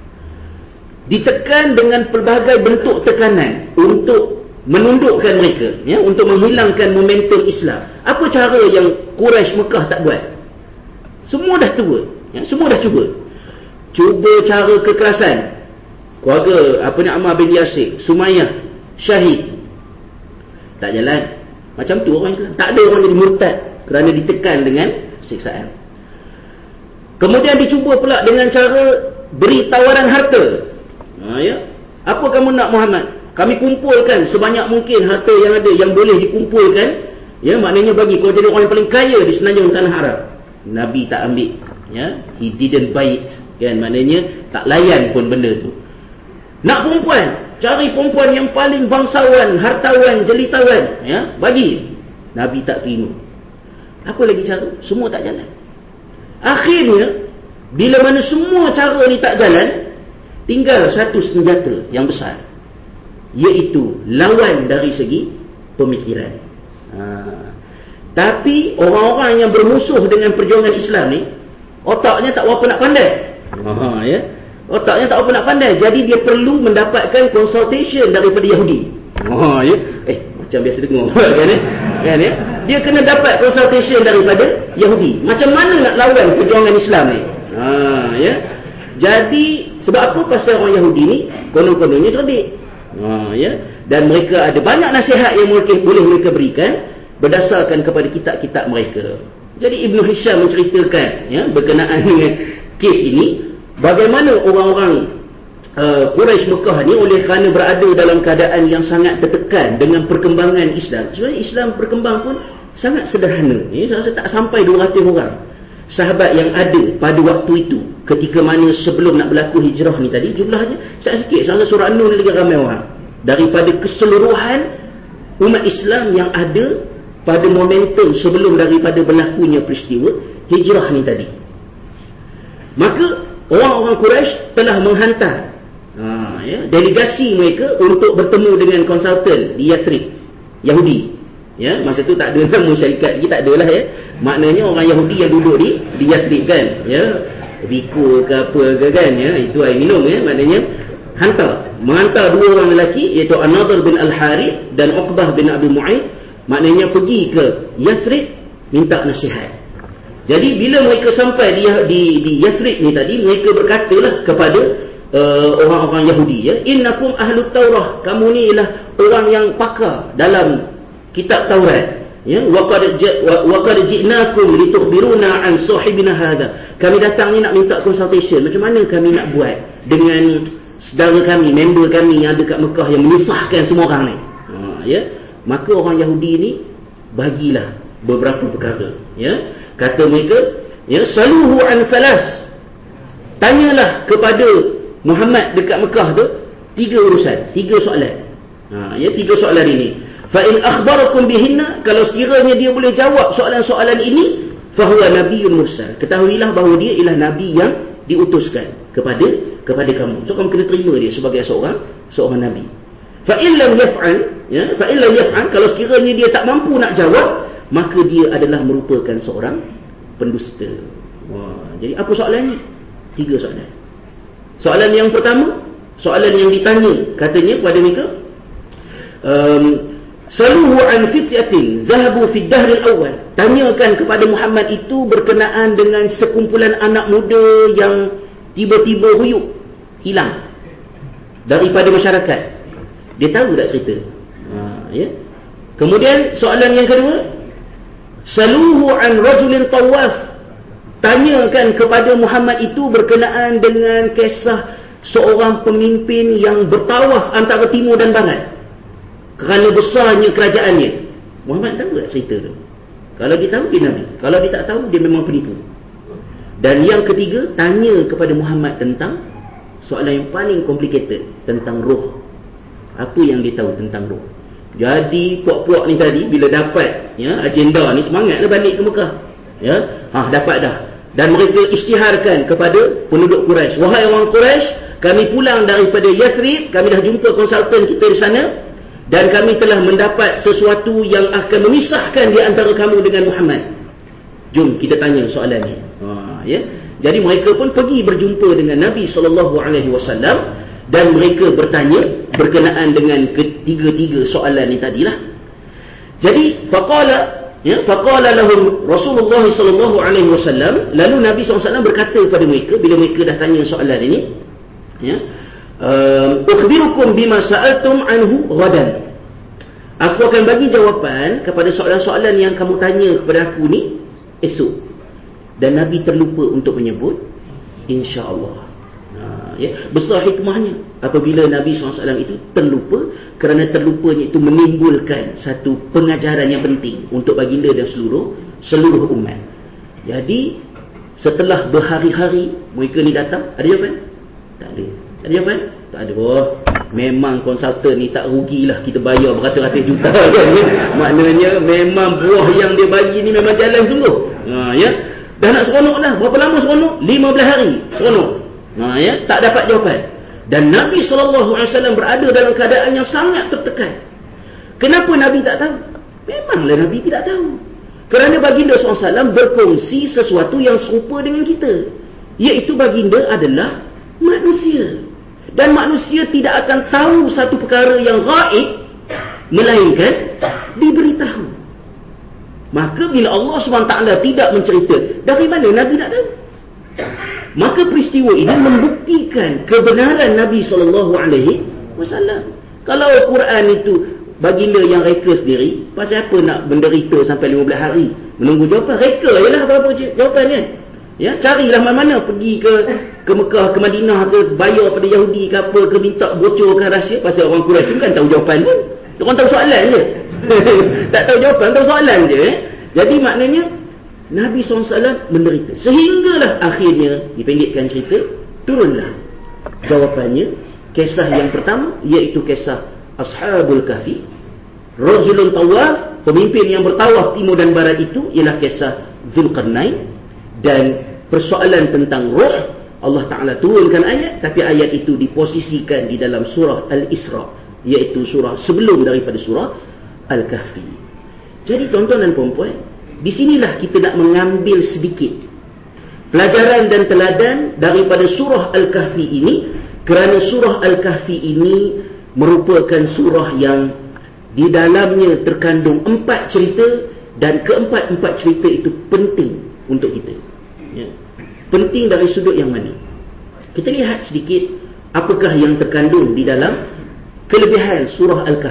ditekan dengan pelbagai bentuk tekanan untuk menundukkan mereka, ya, untuk menghilangkan momentum Islam. Apa cara yang Quraisy Mekah tak buat? Semua dah tua, ya, semua dah cuba. Cuba cara kekerasan. Keluarga apa ni, Ammar bin Yasir, Sumayyah syahid. Tak jalan. Macam tu orang Islam. Tak ada orang jadi murtad kerana ditekan dengan siksaan. Kemudian dicuba pula dengan cara beri tawaran harta. Ha, ya? Apa kamu nak, Muhammad? Kami kumpulkan sebanyak mungkin harta yang ada, yang boleh dikumpulkan. Ya, maknanya bagi kau jadi orang yang paling kaya di semenanjung tanah Arab. Nabi tak ambil. Ya, he didn't buy it. Kan, maknanya tak layan pun benda tu. Nak perempuan, cari perempuan yang paling bangsawan, hartawan, jelitawan. Ya, bagi. Nabi tak terima. Apa lagi cara? Semua tak jalan. Akhirnya, bila mana semua cara ni tak jalan, tinggal satu senjata yang besar, iaitu lawan dari segi pemikiran. Ha. Tapi orang-orang yang bermusuh dengan perjuangan Islam ni, otaknya tak berapa nak pandai. Ha, ya? Otaknya tak berapa nak pandai. Jadi dia perlu mendapatkan consultation daripada Yahudi. Ha, ya? Eh, macam biasa dengar kan, ya? Kan, ya? Dia kena dapat consultation daripada Yahudi. Macam mana nak lawan perjuangan Islam ni? Ha, ya? Jadi sebab apa? Pasal orang Yahudi ni konon-kononnya cerdik. Ha, ya? Dan mereka ada banyak nasihat yang mungkin boleh mereka berikan berdasarkan kepada kitab-kitab mereka. Jadi Ibn Hisham menceritakan, ya, berkenaan dengan kes ini, bagaimana orang-orang uh, Quraisy Mekah ni oleh kerana berada dalam keadaan yang sangat tertekan dengan perkembangan Islam. Sebenarnya Islam berkembang pun sangat sederhana. Ini saya rasa tak sampai dua ratus orang sahabat yang ada pada waktu itu, ketika mana sebelum nak berlaku hijrah ni tadi, jumlahnya sangat sikit. Saya rasa surah An-Nur ni lagi ramai orang daripada keseluruhan umat Islam yang ada pada momentum sebelum daripada berlakunya peristiwa hijrah ni tadi. Maka orang-orang Quraisy telah menghantar ha, ya, delegasi mereka untuk bertemu dengan konsultan di Yathrib, Yahudi. Ya, masa tu tak ada nama syarikat lagi, tak adalah, ya. Maknanya orang Yahudi yang duduk di di Yathrib, kan, ya, Viko ke apa ke, kan, ya, itu air minum, ya. Maknanya hantar, menghantar dua orang lelaki, iaitu An-Nadhr bin Al-Harith dan Uqbah bin Abi Mu'ayyid. Maknanya pergi ke Yathrib minta nasihat. Jadi bila mereka sampai di di, di Yathrib ni tadi, mereka berkatalah kepada uh, orang-orang Yahudi, ya, innakum ahlut Taurah, kamu ni ialah orang yang pakar dalam kitab Taurat. ya, wa qad wa qad ji'nakum litukhbiruna an sahibina hadha. Kami datang ni nak minta consultation, macam mana kami nak buat dengan saudara kami, member kami yang ada kat Mekah yang menyusahkan semua orang ni. Ha, ya. Maka orang Yahudi ni bagilah beberapa perkara, ya. Kata mereka, ya, saluhu an falas. Tanyalah kepada Muhammad dekat Mekah tu tiga urusan, tiga soalan. Ha, ya, tiga soalan ini. Fa in akhbarakum bihinna, kalau sekiranya dia boleh jawab soalan-soalan ini, fa huwa nabiyyun mursal. Ketahuilah bahawa dia ialah nabi yang diutuskan kepada kepada kamu. So kamu kena terima dia sebagai seorang seorang nabi. Fa in lam yaf'al, ya, fa in lam yaf'al, kalau sekiranya dia tak mampu nak jawab, maka dia adalah merupakan seorang pendusta. Wah, jadi apa soalan ni? Tiga soalan. Soalan yang pertama, soalan yang ditanya katanya kepada mereka, um, saluhu an fityatin zahabu fi dahr al-awwal. Tanyakan kepada Muhammad itu berkenaan dengan sekumpulan anak muda yang tiba-tiba huyuk, hilang daripada masyarakat. Dia tahu tak cerita? Ha, ya. Kemudian soalan yang kedua, saluhu an rajulin tawaf. Tanyakan kepada Muhammad itu berkenaan dengan kisah seorang pemimpin yang bertawaf antara timur dan barat kerana besarnya kerajaannya. Muhammad tahu tak cerita tu? Kalau dia tahu, dia Nabi. Kalau dia tak tahu, dia memang penipu. Dan yang ketiga, tanya kepada Muhammad tentang soalan yang paling complicated, tentang roh. Apa yang dia tahu tentang roh. Jadi puak-puak ni tadi bila dapat, ya, agenda ni, semangatlah balik ke Mekah. Ya, ha, dapat dah. Dan mereka isytiharkan kepada penduduk Quraisy, wahai orang Quraisy, kami pulang daripada Yathrib, kami dah jumpa konsultan kita di sana, dan kami telah mendapat sesuatu yang akan memisahkan di antara kamu dengan Muhammad. Jom kita tanya soalan ni. Ha, ya. Jadi mereka pun pergi berjumpa dengan Nabi sallallahu alaihi wasallam dan mereka bertanya berkenaan dengan ketiga-tiga soalan ni tadilah. Jadi faqala, ya, faqala lahum Rasulullah sallallahu alaihi wasallam, lalu Nabi sallallahu alaihi wasallam berkata kepada mereka bila mereka dah tanya soalan ini, ya, ukhbirukum bima sa'altum anhu ghadan. Aku akan bagi jawapan kepada soalan-soalan yang kamu tanya kepada aku ni esok. Dan Nabi terlupa untuk menyebut insya-Allah. Ha, ya, besar hikmahnya apabila Nabi sallallahu alaihi wasallam itu terlupa, kerana terlupanya itu menimbulkan satu pengajaran yang penting untuk baginda dan seluruh seluruh umat. Jadi setelah berhari-hari mereka ni datang, ada jawapan? Tak ada. Ada jawapan? Tak ada. Oh, memang konsultan ni tak rugilah kita bayar beratus-ratus juta kan. Maknanya memang buah yang dia bagi ni memang jalan sungguh. Ha, ya. Dah nak seronok dah. Berapa lama seronok? lima belas hari seronok. Ha, ya. Tak dapat jawapan. Dan Nabi sallallahu alaihi wasallam berada dalam keadaan yang sangat tertekan. Kenapa Nabi tak tahu? Memanglah Nabi tidak tahu. Kerana baginda sallallahu alaihi wasallam berkongsi sesuatu yang serupa dengan kita, iaitu baginda adalah manusia. Dan manusia tidak akan tahu satu perkara yang gaib melainkan diberitahu. Maka bila Allah subhanahu wa taala tidak mencerita, dari mana Nabi nak tahu? Maka peristiwa ini membuktikan kebenaran Nabi sallallahu alaihi wasallam. Kalau Al-Quran itu baginda yang reka sendiri, pasal apa nak menderita sampai lima belas hari menunggu jawapan? Reka jelah berapa jawapannya. Ya, carilah mana-mana, pergi ke ke Mekah, ke Madinah, ke bayar pada Yahudi ke apa, ke minta bocorkan rahsia. Pasal orang Quraisy kan tahu jawapan pun. Dia orang tahu soalan je. Tak tahu jawapan, tahu soalan je. Eh? Jadi maknanya Nabi sallallahu alaihi wasallam menderita. Sehinggalah akhirnya, dipendekkan cerita, turunlah jawapannya. Kisah yang pertama, iaitu kisah Ashabul Kahfi. Rajulun tawaf, pemimpin yang bertawaf timur dan barat itu, ialah kisah Dzulqarnain. Dan persoalan tentang roh, Allah Ta'ala turunkan ayat, tapi ayat itu diposisikan di dalam surah Al-Isra, iaitu surah sebelum daripada surah Al-Kahfi. Jadi tuan-tuan dan puan-puan, di sinilah kita nak mengambil sedikit pelajaran dan teladan daripada surah Al-Kahfi ini, kerana surah Al-Kahfi ini merupakan surah yang di dalamnya terkandung empat cerita, dan keempat-empat cerita itu penting untuk kita. Ya. Penting dari sudut yang mana? Kita lihat sedikit apakah yang terkandung di dalam kelebihan surah Al-Kahfi.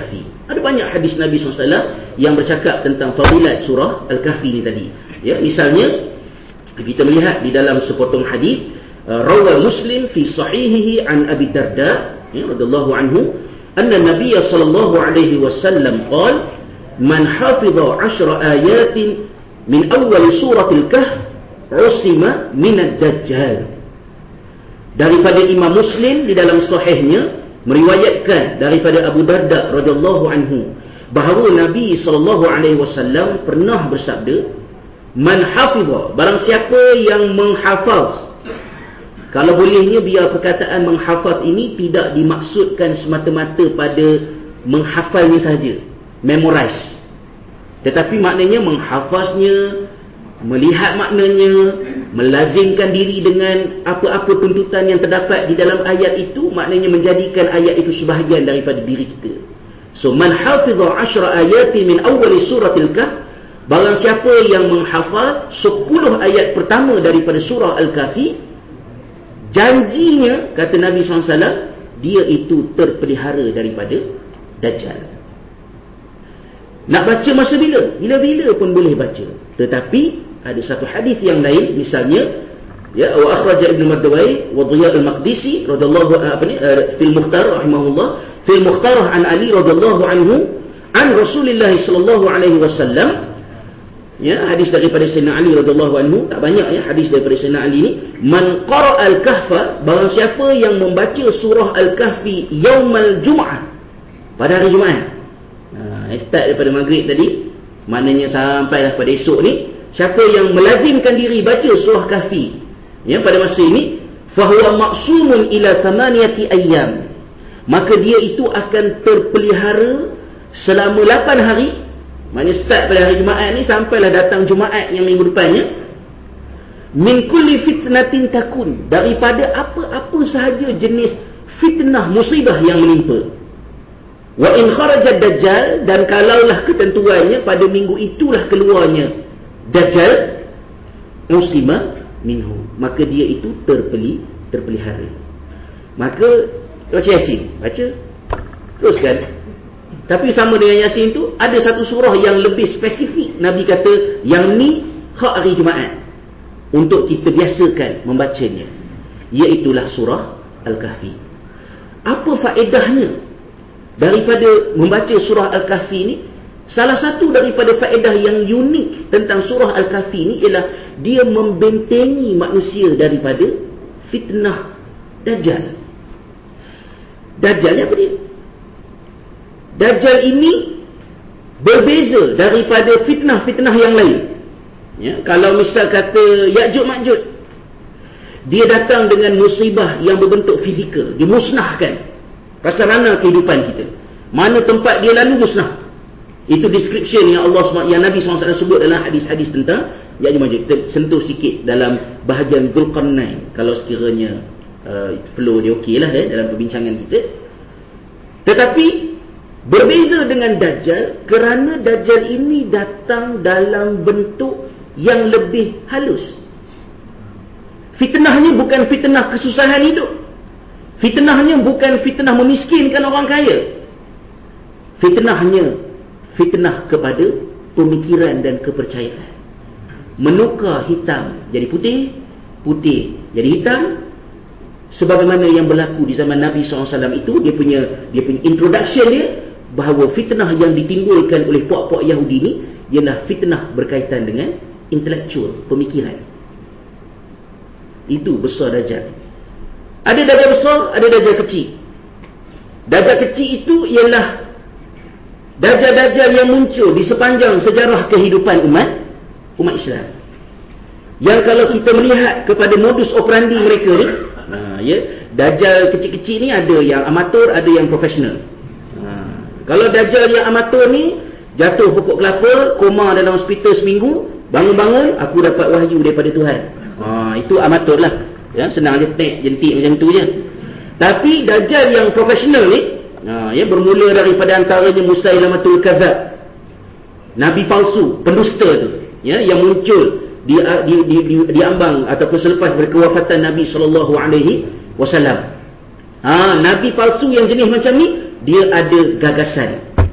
Ada banyak hadis Nabi sallallahu alaihi wasallam yang bercakap tentang fadilat surah Al-Kahfi ni tadi. Ya, misalnya kita melihat di dalam sepotong hadis, uh, rawa Muslim fi sahihihi an Abi Darda, ya, radhiyallahu anhu, anna Nabiy sallallahu alaihi wasallam qala, man hafiza ashra ayatin min awal suratil Kahf usima min ad-dajjal. Daripada Imam Muslim di dalam sahihnya meriwayatkan daripada Abu Darda radhiyallahu anhu bahawa Nabi sallallahu alaihi wasallam pernah bersabda, man hafiza, barang siapa yang menghafaz. Kalau bolehnya biar perkataan menghafaz ini tidak dimaksudkan semata-mata pada menghafalnya saja, memorize, tetapi maknanya menghafaznya, melihat maknanya, melazimkan diri dengan apa-apa tuntutan yang terdapat di dalam ayat itu, maknanya menjadikan ayat itu sebahagian daripada diri kita. So man hafiza ashra ayatin min awal suratil Kahf, barang siapa yang menghafal sepuluh ayat pertama daripada surah Al-Kahfi, janjinya, kata Nabi sallallahu alaihi wasallam, dia itu terpelihara daripada Dajjal. Nak baca masa bila? Bila-bila pun boleh baca. Tetapi ada satu hadis yang lain, misalnya, ya, wa akhraja Ibn Mardawai wa Dhiya al-Maqdisi radhiyallahu apa ni uh, fil Mukhtar rahimahullah fil Mukhtar an Ali radhiyallahu anhu an Rasulullah sallallahu alaihi wasallam. Ya, hadis daripada Sayyidina Ali radhiyallahu anhu, tak banyak ya hadis daripada Sayyidina Ali ni. Man qara'a al-Kahfa, barang siapa yang membaca surah Al-Kahfi yaumal Jum'ah, pada hari Jumaat. Ha, start daripada maghrib tadi, maknanya sampailah pada esok ni. Siapa yang melazimkan diri baca surah Kahfi, ya, pada masa ini, fahuwa maqsumun ila thamaniyati ayyam, maka dia itu akan terpelihara selama lapan hari. Maknanya start pada hari Jumaat ni sampailah datang Jumaat yang minggu depannya. Min kulli fitnatin takun, daripada apa-apa sahaja jenis fitnah, musibah yang menimpa. Wa in kharaja Dajjal, dan kalaulah ketentuannya pada minggu itulah keluarnya Dajjal, usima minhu, maka dia itu terpeli, terpelihara. Maka baca Yasin, baca teruskan. Tapi sama dengan Yasin tu, ada satu surah yang lebih spesifik. Nabi kata yang ni hak hari Jumaat untuk kita biasakan membacanya, iaitulah surah Al-Kahfi. Apa faedahnya daripada membaca surah Al-Kahfi ni? Salah satu daripada faedah yang unik tentang surah Al-Kahfi ni ialah dia membentengi manusia daripada fitnah Dajjal. Dajjal ni apa dia? Dajjal ini berbeza daripada fitnah-fitnah yang lain. Ya, kalau misal kata Ya'juj Ma'juj, dia datang dengan musibah yang berbentuk fizikal, dia musnahkan prasarana kehidupan kita. Mana tempat dia lalu musnah. Itu description yang Allah yang Nabi sallallahu alaihi wasallam sebut dalam hadis-hadis tentang Ya'juj Ma'juj. Kita sentuh sikit dalam bahagian Dzulqarnain, kalau sekiranya uh, flow dia okey lah eh, dalam perbincangan kita. Tetapi berbeza dengan Dajjal kerana Dajjal ini datang dalam bentuk yang lebih halus. Fitnahnya bukan fitnah kesusahan hidup. Fitnahnya bukan fitnah memiskinkan orang kaya. Fitnahnya fitnah kepada pemikiran dan kepercayaan. Menukar hitam jadi putih, putih jadi hitam. Sebagaimana yang berlaku di zaman Nabi sallallahu alaihi wasallam itu, dia punya dia punya introduction dia, bahawa fitnah yang ditimbulkan oleh puak-puak Yahudi ni ialah fitnah berkaitan dengan intelektual, pemikiran. Itu besar Dajjal. Ada Dajjal besar, ada Dajjal kecil. Dajjal kecil itu ialah Dajjal-Dajjal yang muncul di sepanjang sejarah kehidupan umat umat Islam. Yang kalau kita melihat kepada modus operandi mereka ni, ha, ya, Dajjal kecil-kecil ni ada yang amatur, ada yang profesional. Kalau Dajjal yang amatur ni jatuh pokok kelapa, koma dalam hospital seminggu, bangun-bangun aku dapat wahyu daripada Tuhan. Ha, itu amatur lah. Ya, senang je tek jentik macam tu je. Tapi Dajjal yang profesional ni, ha, ya, bermula daripada antaranya Musailamatul Kadzab, nabi palsu, pendusta tu, ya, yang muncul di di di, di, di ambang ataupun selepas berkewafatan Nabi sallallahu alaihi wasallam. Ha, nabi palsu yang jenis macam ni, dia ada gagasan.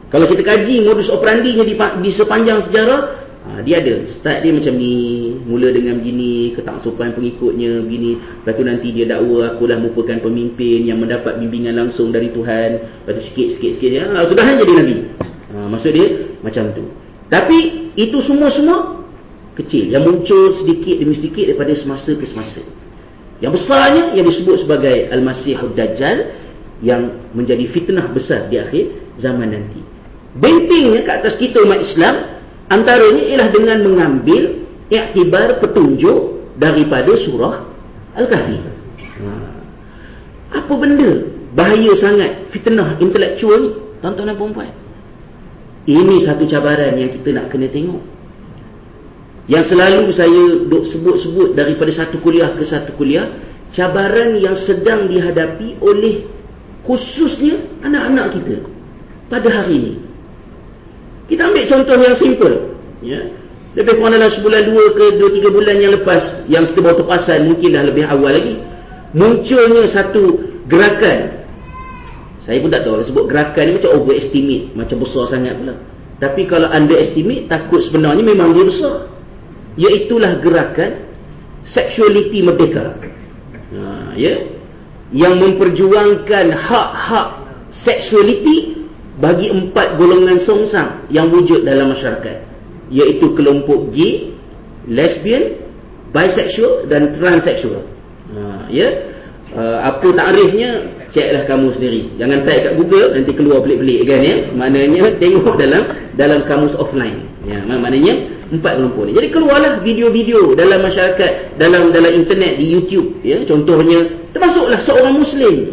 Kalau kita kaji modus operandinya di, di sepanjang sejarah, ha, dia ada. Start dia macam ni, mula dengan begini, ketangsupan pengikutnya begini, lepas tu nanti dia dakwa akulah merupakan pemimpin yang mendapat bimbingan langsung dari Tuhan, lepas tu sikit-sikit-sikit ha, sudah jadi Nabi. Ha, maksud dia macam tu. Tapi itu semua-semua kecil, yang muncul sedikit demi sedikit daripada semasa ke semasa. Yang besarnya yang disebut sebagai Al-Masihud Dajjal, yang menjadi fitnah besar di akhir zaman nanti. Bentengnya ke atas kita umat Islam antaranya ialah dengan mengambil iktibar petunjuk daripada surah Al-Kahfi. Ha. Apa benda bahaya sangat fitnah intelektual ni, tuan-tuan dan puan-puan? Ini satu cabaran yang kita nak kena tengok. Yang selalu saya duk sebut-sebut daripada satu kuliah ke satu kuliah, cabaran yang sedang dihadapi oleh khususnya anak-anak kita pada hari ini. Kita ambil contoh yang simple, ya. Lebih kurang dalam sebulan dua ke dua tiga bulan yang lepas, yang kita baru terperasan, mungkin dah lebih awal lagi, munculnya satu gerakan. Saya pun tak tahu sebut gerakan ni macam overestimate, macam besar sangat pula. Tapi kalau underestimate, takut sebenarnya memang dia besar. Iaitulah gerakan Sexuality Merdeka, ha, ya, yang memperjuangkan hak-hak seksualiti bagi empat golongan songsang yang wujud dalam masyarakat, iaitu kelompok gay, lesbian, bisexual dan transseksual. Ha, ya, uh, apa takrifnya ceklah kamu sendiri, jangan type kat Google nanti keluar pelik-pelik kan, ya. Maknanya tengok dalam dalam kamus offline, ya. Maknanya empat kelompok ni. Jadi keluarlah video-video dalam masyarakat, dalam dalam internet, di YouTube, ya. Contohnya termasuklah seorang Muslim,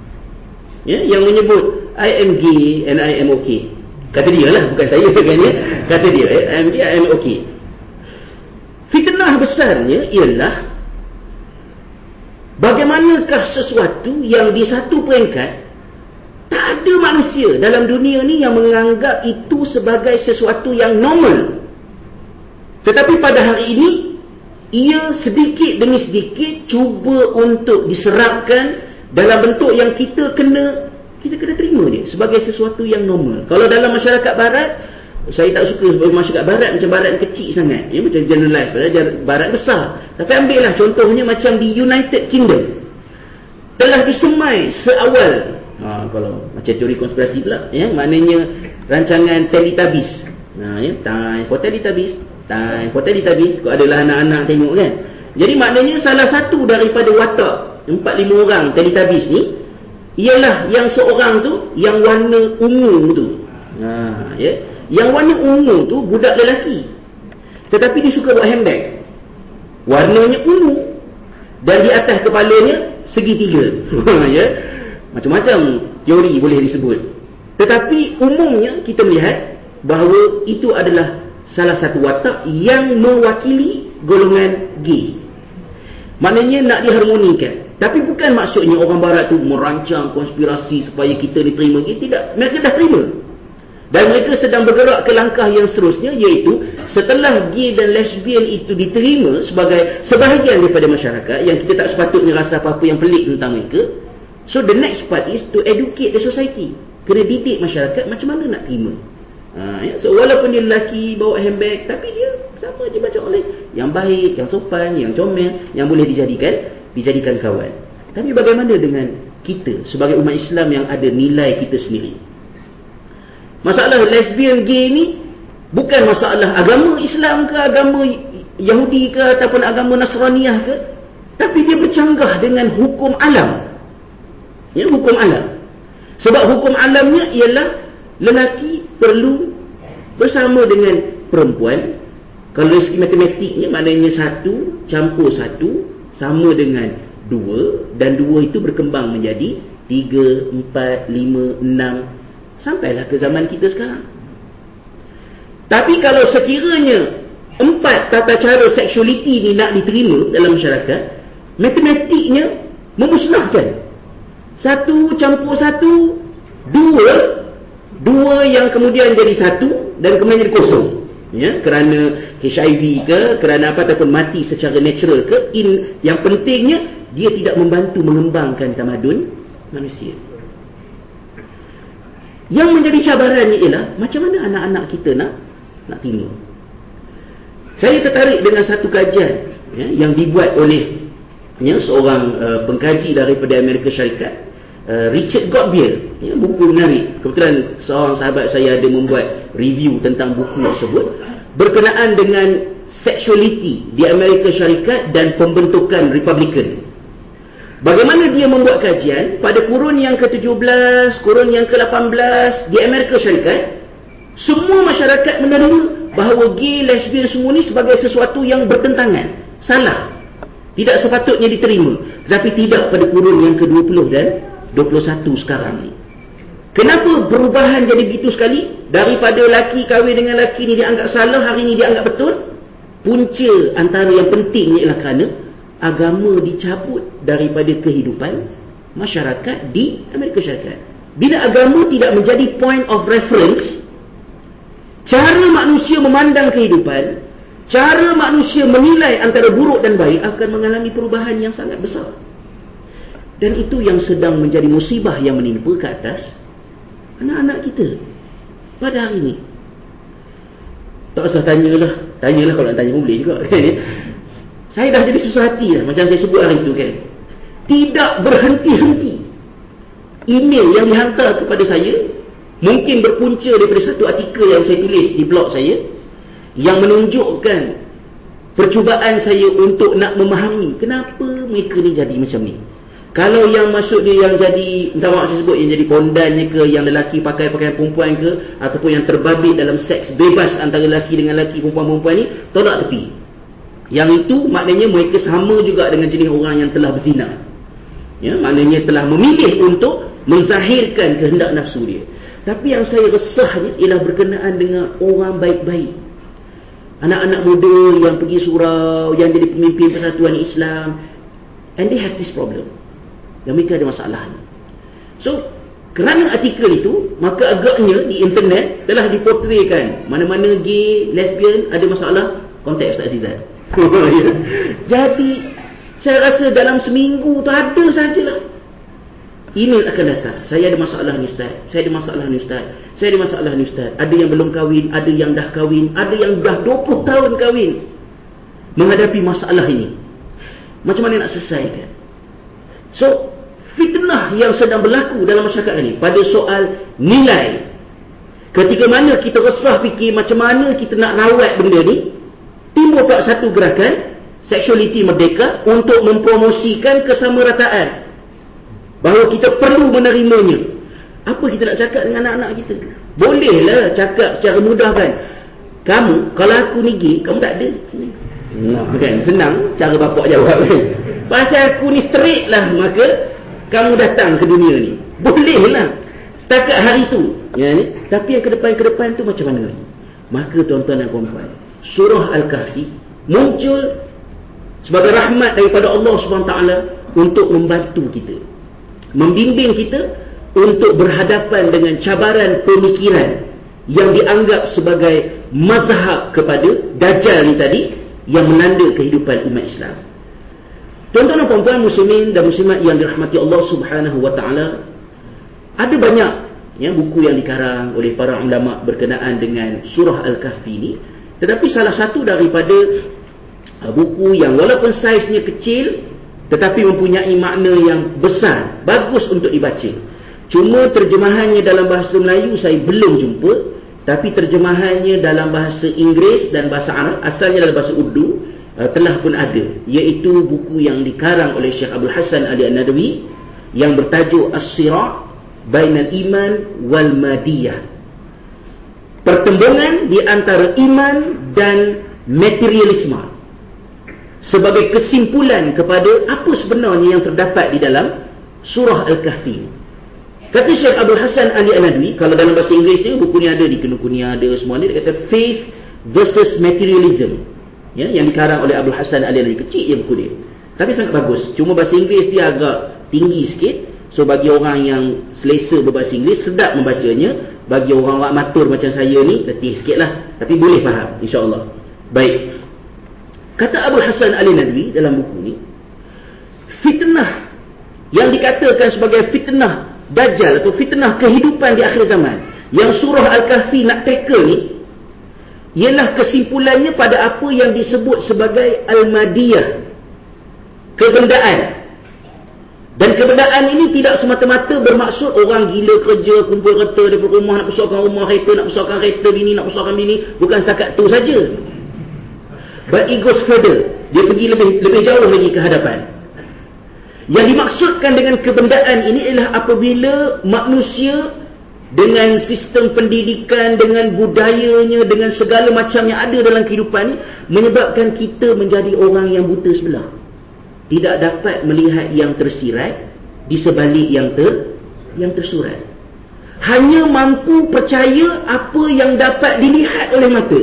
ya, yang menyebut I am gay and I am okay. Kata dia lah, bukan saya kan, ya. Kata dia, I am gay, I am okay. Fitnah besarnya ialah bagaimanakah sesuatu yang di satu peringkat tak ada manusia dalam dunia ni yang menganggap itu sebagai sesuatu yang normal. Tetapi pada hari ini, ia sedikit demi sedikit cuba untuk diserapkan dalam bentuk yang kita kena kita kena terima dia sebagai sesuatu yang normal. Kalau dalam masyarakat barat, saya tak suka sebab masyarakat barat macam barat kecil sangat, ya, macam generalize, padahal barat besar. Tapi ambillah contohnya macam di United Kingdom, telah disemai seawal, ha, kalau macam teori konspirasi pula, ya, maknanya rancangan Teletubbies. Nah, ya, time for Teletubbies, time for Teletubbies. Kau adalah anak-anak tengok kan. Jadi maknanya salah satu daripada watak empat lima orang Teletubbies ni ialah yang seorang tu yang warna ungu tu. Ha, ya. Yang warna ungu tu budak lelaki, tetapi dia suka buat handbag. Warnanya ungu dan di atas kepalanya segitiga. Ya. Macam-macam teori boleh disebut. Tetapi umumnya kita melihat bahawa itu adalah salah satu watak yang mewakili golongan gay. Maknanya nak diharmonikan. Tapi bukan maksudnya orang barat tu merancang konspirasi supaya kita diterima gay. Tidak. Mereka dah terima. Dan mereka sedang bergerak ke langkah yang seterusnya, iaitu setelah gay dan lesbian itu diterima sebagai sebahagian daripada masyarakat yang kita tak sepatutnya rasa apa-apa yang pelik tentang mereka. So the next part is to educate the society. Kena didik masyarakat macam mana nak terima. Ha, ya? So walaupun dia lelaki bawa handbag, tapi dia sama je macam oleh yang baik, yang sopan, yang comel, yang boleh dijadikan dijadikan kawan. Tapi bagaimana dengan kita sebagai umat Islam yang ada nilai kita sendiri? Masalah lesbian gay ni bukan masalah agama Islam ke, agama Yahudi ke, ataupun agama Nasraniyah ke, tapi dia bercanggah dengan hukum alam. Ya, hukum alam. Sebab hukum alamnya ialah lelaki perlu bersama dengan perempuan. Kalau dari segi matematiknya, maknanya satu campur satu sama dengan dua, dan dua itu berkembang menjadi tiga, empat, lima, enam, sampailah ke zaman kita sekarang. Tapi kalau sekiranya empat tata cara seksualiti ni nak diterima dalam masyarakat, matematiknya memusnahkan. Satu campur satu, dua, dua yang kemudian jadi satu dan kemudian jadi kosong. Ya, kerana H I V ke, kerana apa, ataupun mati secara natural ke, in, yang pentingnya dia tidak membantu mengembangkan tamadun manusia. Yang menjadi cabarannya ialah macam mana anak-anak kita nak nak terima. Saya tertarik dengan satu kajian ya, yang dibuat oleh ya, seorang uh, pengkaji daripada Amerika Syarikat, uh, Richard Godbeer. Ya, buku menarik. Kebetulan seorang sahabat saya ada membuat review tentang buku tersebut berkenaan dengan sexuality di Amerika Syarikat dan pembentukan Republican. Bagaimana dia membuat kajian pada kurun yang ke tujuh belas, kurun yang ke lapan belas di Amerika Syarikat, semua masyarakat menerima bahawa gay, lesbian semua ni sebagai sesuatu yang bertentangan, salah, tidak sepatutnya diterima. Tetapi tidak pada kurun yang ke dua puluh dan dua puluh satu sekarang ni. Kenapa perubahan jadi begitu sekali? Daripada lelaki kahwin dengan lelaki ni dianggap salah, hari ni dianggap betul. Punca antara yang pentingnya ialah kerana agama dicabut daripada kehidupan masyarakat di Amerika Syarikat. Bila agama tidak menjadi point of reference, cara manusia memandang kehidupan, cara manusia menilai antara buruk dan baik akan mengalami perubahan yang sangat besar. Dan itu yang sedang menjadi musibah yang menimpa ke atas anak-anak kita pada hari ini. Tak usah tanyalah, tanyalah kalau nak tanya pun boleh juga kan. Saya dah jadi susah hati lah, macam saya sebut hari itu kan. Tidak berhenti-henti email yang dihantar kepada saya, mungkin berpunca daripada satu artikel yang saya tulis di blog saya, yang menunjukkan percubaan saya untuk nak memahami kenapa mereka ni jadi macam ni. Kalau yang maksud dia yang jadi, entah maaf saya sebut, yang jadi pondannya ke, yang lelaki pakai pakaian perempuan ke, ataupun yang terbabit dalam seks bebas antara lelaki dengan lelaki, perempuan-perempuan ni, tolak tepi. Yang itu maknanya mereka sama juga dengan jenis orang yang telah berzina. Ya, maknanya telah memilih untuk menzahirkan kehendak nafsu dia. Tapi yang saya resahnya ialah berkenaan dengan orang baik-baik, anak-anak muda yang pergi surau, yang jadi pemimpin persatuan Islam, and they have this problem. Dan mereka ada masalah ni. So, kerana artikel itu, maka agaknya di internet telah dipotretkan mana-mana gay, lesbian ada masalah, kontak Ustaz Azizan. Jadi saya rasa dalam seminggu tu ada sajalah email akan datang, saya ada masalah ni Ustaz, saya ada masalah ni Ustaz, saya ada masalah ni Ustaz. Ada yang belum kahwin, ada yang dah kahwin, ada yang dah dua puluh tahun kahwin, menghadapi masalah ini. Macam mana nak selesaikan? So, fitnah yang sedang berlaku dalam masyarakat ini pada soal nilai, ketika mana kita resah fikir macam mana kita nak rawat benda ni, timbul tak satu gerakan sexuality merdeka untuk mempromosikan kesamarataan, bahawa kita perlu menerimanya. Apa kita nak cakap dengan anak-anak kita? Bolehlah cakap secara mudah kan, kamu, kalau aku ni gay, kamu tak ada. Nah, kan? Senang cara bapak jawab kan. Pasal aku ni straight lah, maka kamu datang ke dunia ni. Bolehlah setakat hari tu ya, ni. Tapi yang ke depan-ke depan tu macam mana? Maka tuan-tuan dan puan-puan, surah Al-Kahfi muncul sebagai rahmat daripada Allah subhanahu wa taala untuk membantu kita, membimbing kita untuk berhadapan dengan cabaran pemikiran yang dianggap sebagai mazhab kepada Dajjal ni tadi, yang melanda kehidupan umat Islam. Tuan-tuan dan puan-puan muslimin dan muslimat yang dirahmati Allah subhanahu wa taala, ada banyak ya, buku yang dikarang oleh para ulama berkenaan dengan surah Al-Kahfi ni. Tetapi salah satu daripada uh, buku yang walaupun saiznya kecil tetapi mempunyai makna yang besar, bagus untuk dibaca. Cuma terjemahannya dalam bahasa Melayu saya belum jumpa, tapi terjemahannya dalam bahasa Inggeris dan bahasa Arab, asalnya dalam bahasa Urdu, uh, telah pun ada, iaitu buku yang dikarang oleh Syekh Abdul Hasan Ali An-Nadawi yang bertajuk As-Sira' Bainal Iman wal Madiyah, pertembungan di antara iman dan materialisme, sebagai kesimpulan kepada apa sebenarnya yang terdapat di dalam surah Al-Kahfi. Kata Syekh Abdul Hasan Ali An-Nadawi, kalau dalam bahasa Inggerisnya buku ni ada di Kinokuniya, ada semua ni, dia kata Faith versus Materialism, ya, yang dikarang oleh Abdul Hasan Ali An-Nadawi. Kecil je buku dia, tapi sangat bagus. Cuma bahasa Inggeris dia agak tinggi sikit, so bagi orang yang selesa berbahasa Inggeris sedap membacanya. Bagi orang-orang matur macam saya ni letih sikit lah, tapi boleh faham insya-Allah. Baik, kata Abdul Hasan Ali An-Nadawi dalam buku ni, fitnah yang dikatakan sebagai fitnah Dajjal atau fitnah kehidupan di akhir zaman yang surah Al-Kahfi nak tackle ni, ialah kesimpulannya pada apa yang disebut sebagai Al-Madiyah, kebendaan. Dan kebendaan ini tidak semata-mata bermaksud orang gila kerja, kumpul kereta daripada rumah, nak besarkan rumah kereta, nak besarkan kereta bini, nak besarkan bini. Bukan setakat tu saja, but it goes further. Dia pergi lebih lebih jauh lagi ke hadapan. Yang dimaksudkan dengan kebendaan ini ialah apabila manusia dengan sistem pendidikan, dengan budayanya, dengan segala macam yang ada dalam kehidupan ini, menyebabkan kita menjadi orang yang buta sebelah. Tidak dapat melihat yang tersirat di sebalik yang ter yang tersurat. Hanya mampu percaya apa yang dapat dilihat oleh mata.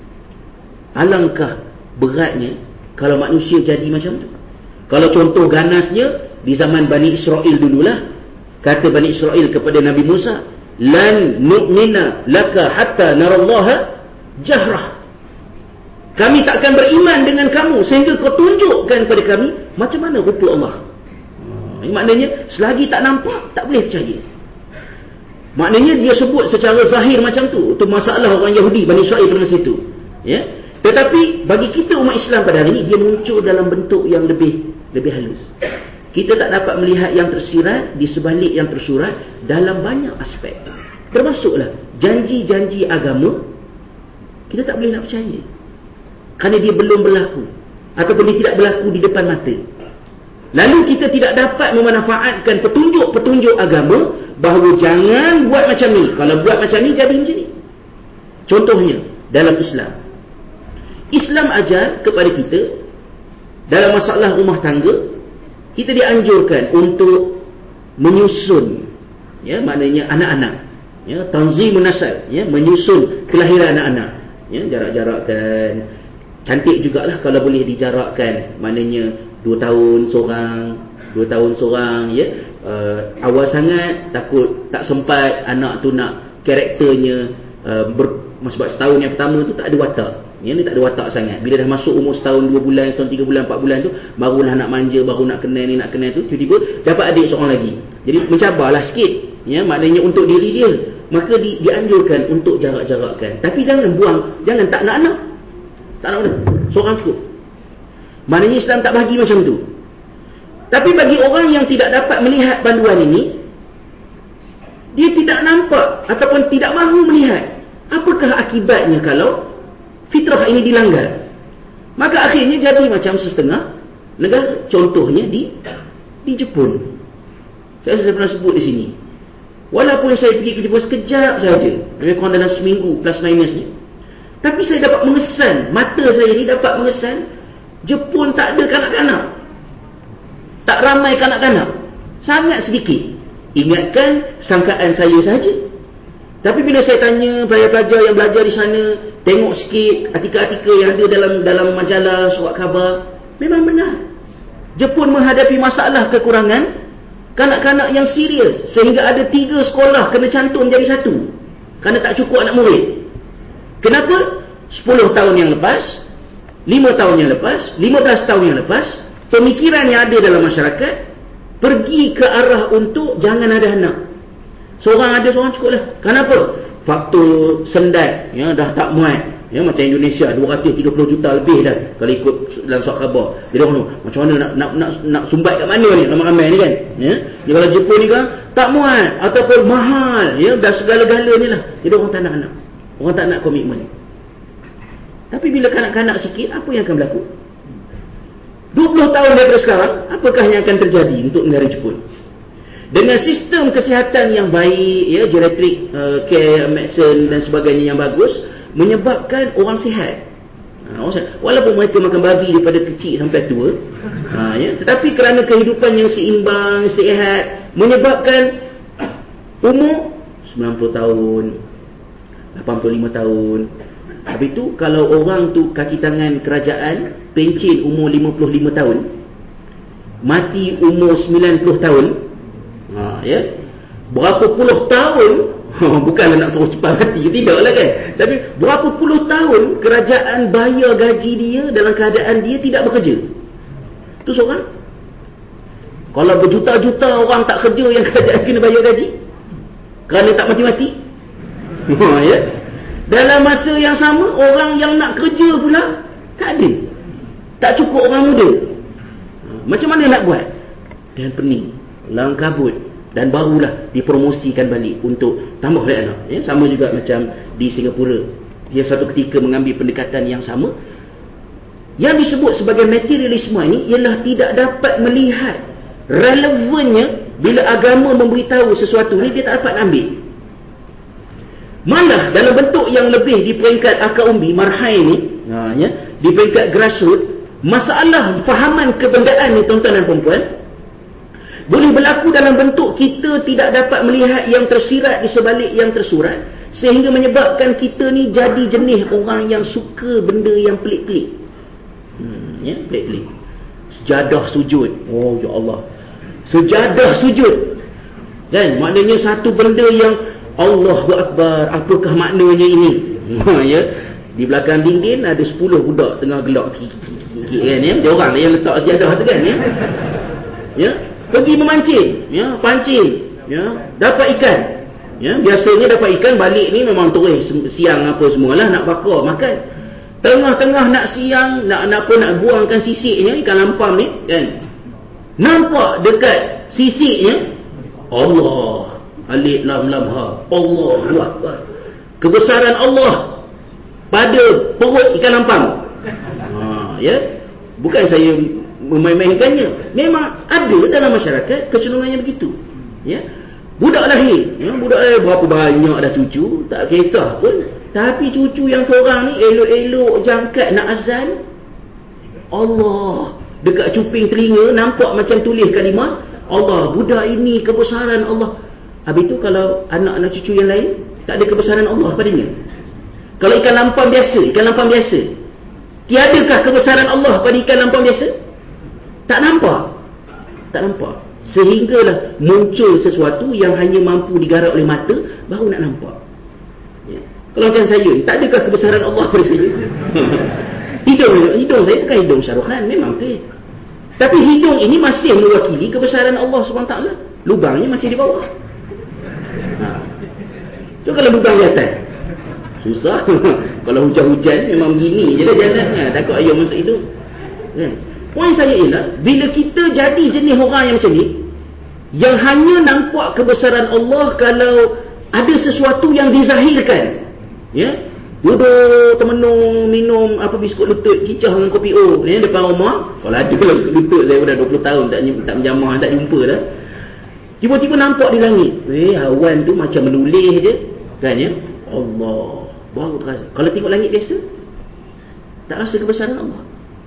Alangkah beratnya kalau manusia jadi macam tu. Kalau contoh ganasnya di zaman Bani Israel dululah, kata Bani Israel kepada Nabi Musa, lan nu'mina laka hatta narallaha jahrah. Kami takkan beriman dengan kamu sehingga kau tunjukkan kepada kami macam mana rupa Allah. Ini maknanya selagi tak nampak, tak boleh percaya. Maknanya dia sebut secara zahir macam tu. Itu masalah orang Yahudi, Bani Israel pada masa itu. Ya? Tetapi bagi kita umat Islam pada hari ini, dia muncul dalam bentuk yang lebih lebih halus. Kita tak dapat melihat yang tersirat di sebalik yang tersurat dalam banyak aspek. Termasuklah janji-janji agama, kita tak boleh nak percaya kerana dia belum berlaku ataupun dia tidak berlaku di depan mata. Lalu kita tidak dapat memanfaatkan petunjuk-petunjuk agama bahawa jangan buat macam ni, kalau buat macam ni jadi macam ni. Contohnya dalam Islam, Islam ajar kepada kita dalam masalah rumah tangga, kita dianjurkan untuk menyusun, ya, maknanya anak-anak, ya, tanzimun nasab, ya, menyusun kelahiran anak-anak, ya, jarak-jarakkan. Cantik jugalah kalau boleh dijarakkan, maknanya dua tahun seorang, dua tahun seorang, ya. Uh, awal sangat takut tak sempat anak tu nak karakternya uh, ber, sebab setahun yang pertama tu tak ada watak. Ya, ni tak ada watak sangat. Bila dah masuk umur setahun, dua bulan, setahun, tiga bulan, empat bulan tu, barulah nak manja, baru nak kenal ni, nak kenal tu, tiba-tiba dapat adik seorang lagi. Jadi mencabarlah sikit, ya, maknanya untuk diri dia. Maka di, dianjurkan untuk jarak-jarakkan. Tapi jangan buang, jangan tak nak anak. Tak nak anak, seorang cukup. Maknanya Islam tak bagi macam tu. Tapi bagi orang yang tidak dapat melihat panduan ini, dia tidak nampak ataupun tidak mahu melihat apakah akibatnya kalau fitrah ini dilanggar. Maka akhirnya jadi macam setengah negara. Contohnya di di Jepun. Saya, saya pernah sebut di sini. Walaupun saya pergi ke Jepun sekejap saja, lebih kurang dalam seminggu plus minus ni, tapi saya dapat mengesan, mata saya ni dapat mengesan, Jepun tak ada kanak-kanak. Tak ramai kanak-kanak. Sangat sedikit. Ingatkan sangkaan saya sahaja. Tapi bila saya tanya pelajar-pelajar yang belajar di sana, tengok sikit artikel-artikel yang ada dalam dalam majalah, surat khabar, memang benar. Jepun menghadapi masalah kekurangan kanak-kanak yang serius, sehingga ada tiga sekolah kena cantum jadi satu kerana tak cukup anak murid. Kenapa? sepuluh tahun yang lepas, lima tahun yang lepas, lima belas tahun yang lepas, pemikiran yang ada dalam masyarakat pergi ke arah untuk jangan ada anak. Seorang ada, seorang cukup lah. Kenapa? Faktor sendat, ya, dah tak muat. Ya, macam Indonesia dua ratus tiga puluh juta lebih dah kalau ikut dalam surat khabar. Jadi orang tu macam mana nak nak nak, nak sumbat kat mana ni ramai-ramai ni kan? Ya. Jadi kalau Jepun ni kan tak muat ataupun mahal, ya, dah segala-gala ni lah. Jadi orang tak nak anak. Orang tak nak komitmen. Tapi bila kanak-kanak sikit, apa yang akan berlaku? dua puluh tahun daripada sekarang, apakah yang akan terjadi untuk negara Jepun? Dengan sistem kesihatan yang baik, ya, geriatric uh, care, medicine dan sebagainya yang bagus, menyebabkan orang sihat. Ha, orang sihat. Walaupun mereka makan babi daripada kecil sampai tua, ha, ya, tetapi kerana kehidupan yang seimbang, sihat, menyebabkan umur sembilan puluh tahun, lapan puluh lima tahun. Habis tu kalau orang tu kaki tangan kerajaan pencen umur lima puluh lima tahun, mati umur sembilan puluh tahun, ha, ya, berapa puluh tahun, bukanlah nak suruh cepat mati, tidaklah kan, tapi berapa puluh tahun kerajaan bayar gaji dia dalam keadaan dia tidak bekerja. Tu seorang. Kalau berjuta-juta orang tak kerja yang kerajaan kena bayar gaji kerana tak mati-mati. Ya. Dalam masa yang sama, orang yang nak kerja pula tak ada. Tak cukup orang muda. Macam mana nak buat? Dan pening, lang kabut, dan barulah dipromosikan balik untuk tambah lagi anak. Ya, sama juga macam di Singapura. Dia satu ketika mengambil pendekatan yang sama. Yang disebut sebagai materialisme ini ialah tidak dapat melihat relevannya bila agama memberitahu sesuatu ni, dia tak dapat ambil. Malah dalam bentuk yang lebih di peringkat akar umbi, marhai ni, ha, ya, di peringkat grassroots, masalah fahaman kebendaan ni tuan-tuan dan perempuan boleh berlaku dalam bentuk kita tidak dapat melihat yang tersirat di sebalik yang tersurat, sehingga menyebabkan kita ni jadi jenis orang yang suka benda yang pelik-pelik. Hmm, ya, pelik-pelik. Sejadah sujud. Oh ya Allah. Sejadah sujud. Dan maknanya satu benda yang Allahu Akbar, apakah maknanya ini? Ya. Di belakang dinding ada sepuluh budak tengah gelak kan, ya. Dia orang yang letak sejadah tu kan, ya. Ya, pergi memancing, ya, pancing, ya, dapat ikan. Ya, biasanya dapat ikan balik ni memang terus siang apa semualah nak bakar makan. Tengah-tengah nak siang, nak nak apa nak buangkan sisiknya ikan lampam ni kan. Nampak dekat sisiknya Allah, alif lam lam ha, Allahu Akbar. Kebesaran Allah pada perut ikan lampam. Ha, ya. Bukan saya memain-mainkannya. Memang ada dalam masyarakat kecenderungannya begitu. Ya. Budak lahir, ya, budak lahir berapa banyak dah cucu, tak kisah pun. Tapi cucu yang seorang ni elok-elok jangkat nak azan, Allah dekat cuping telinga nampak macam tulis kalimah Allah, budak ini kebesaran Allah. Habis tu kalau anak-anak cucu yang lain tak ada kebesaran Allah padanya. Kalau ikan lampam biasa, ikan lampam biasa, tiadakah kebesaran Allah pada ikan lampam biasa? Tak nampak. Tak nampak. Sehinggalah muncul sesuatu yang hanya mampu digarap oleh mata, baru nak nampak. Ya. Kalau macam saya, tak adakah kebesaran Allah pada saya? hidung, hidung saya bukan hidung Shah Rukh Khan, memang ke. Tapi hidung ini masih mewakili kebesaran Allah subhanahu wa taala. Lubangnya masih di bawah. Ha. So kalau lubang di atas, susah. Kalau hujan-hujan memang begini je lah jalannya. Takut ayam masuk hidung. Kan? Poin saya ialah, bila kita jadi jenis orang yang macam ni, yang hanya nampak kebesaran Allah kalau ada sesuatu yang dizahirkan, ya, duduk temenung minum apa biskut lutut cicah dengan kopi O ni depan rumah. Kalau ada lah biskut lutut, saya dah dua puluh tahun tak, tak menjamah, tak jumpa dah. Tiba-tiba nampak di langit, eh awan tu macam menulis je kan, ya, Allah, baru terasa. Kalau tengok langit biasa, tak rasa kebesaran Allah.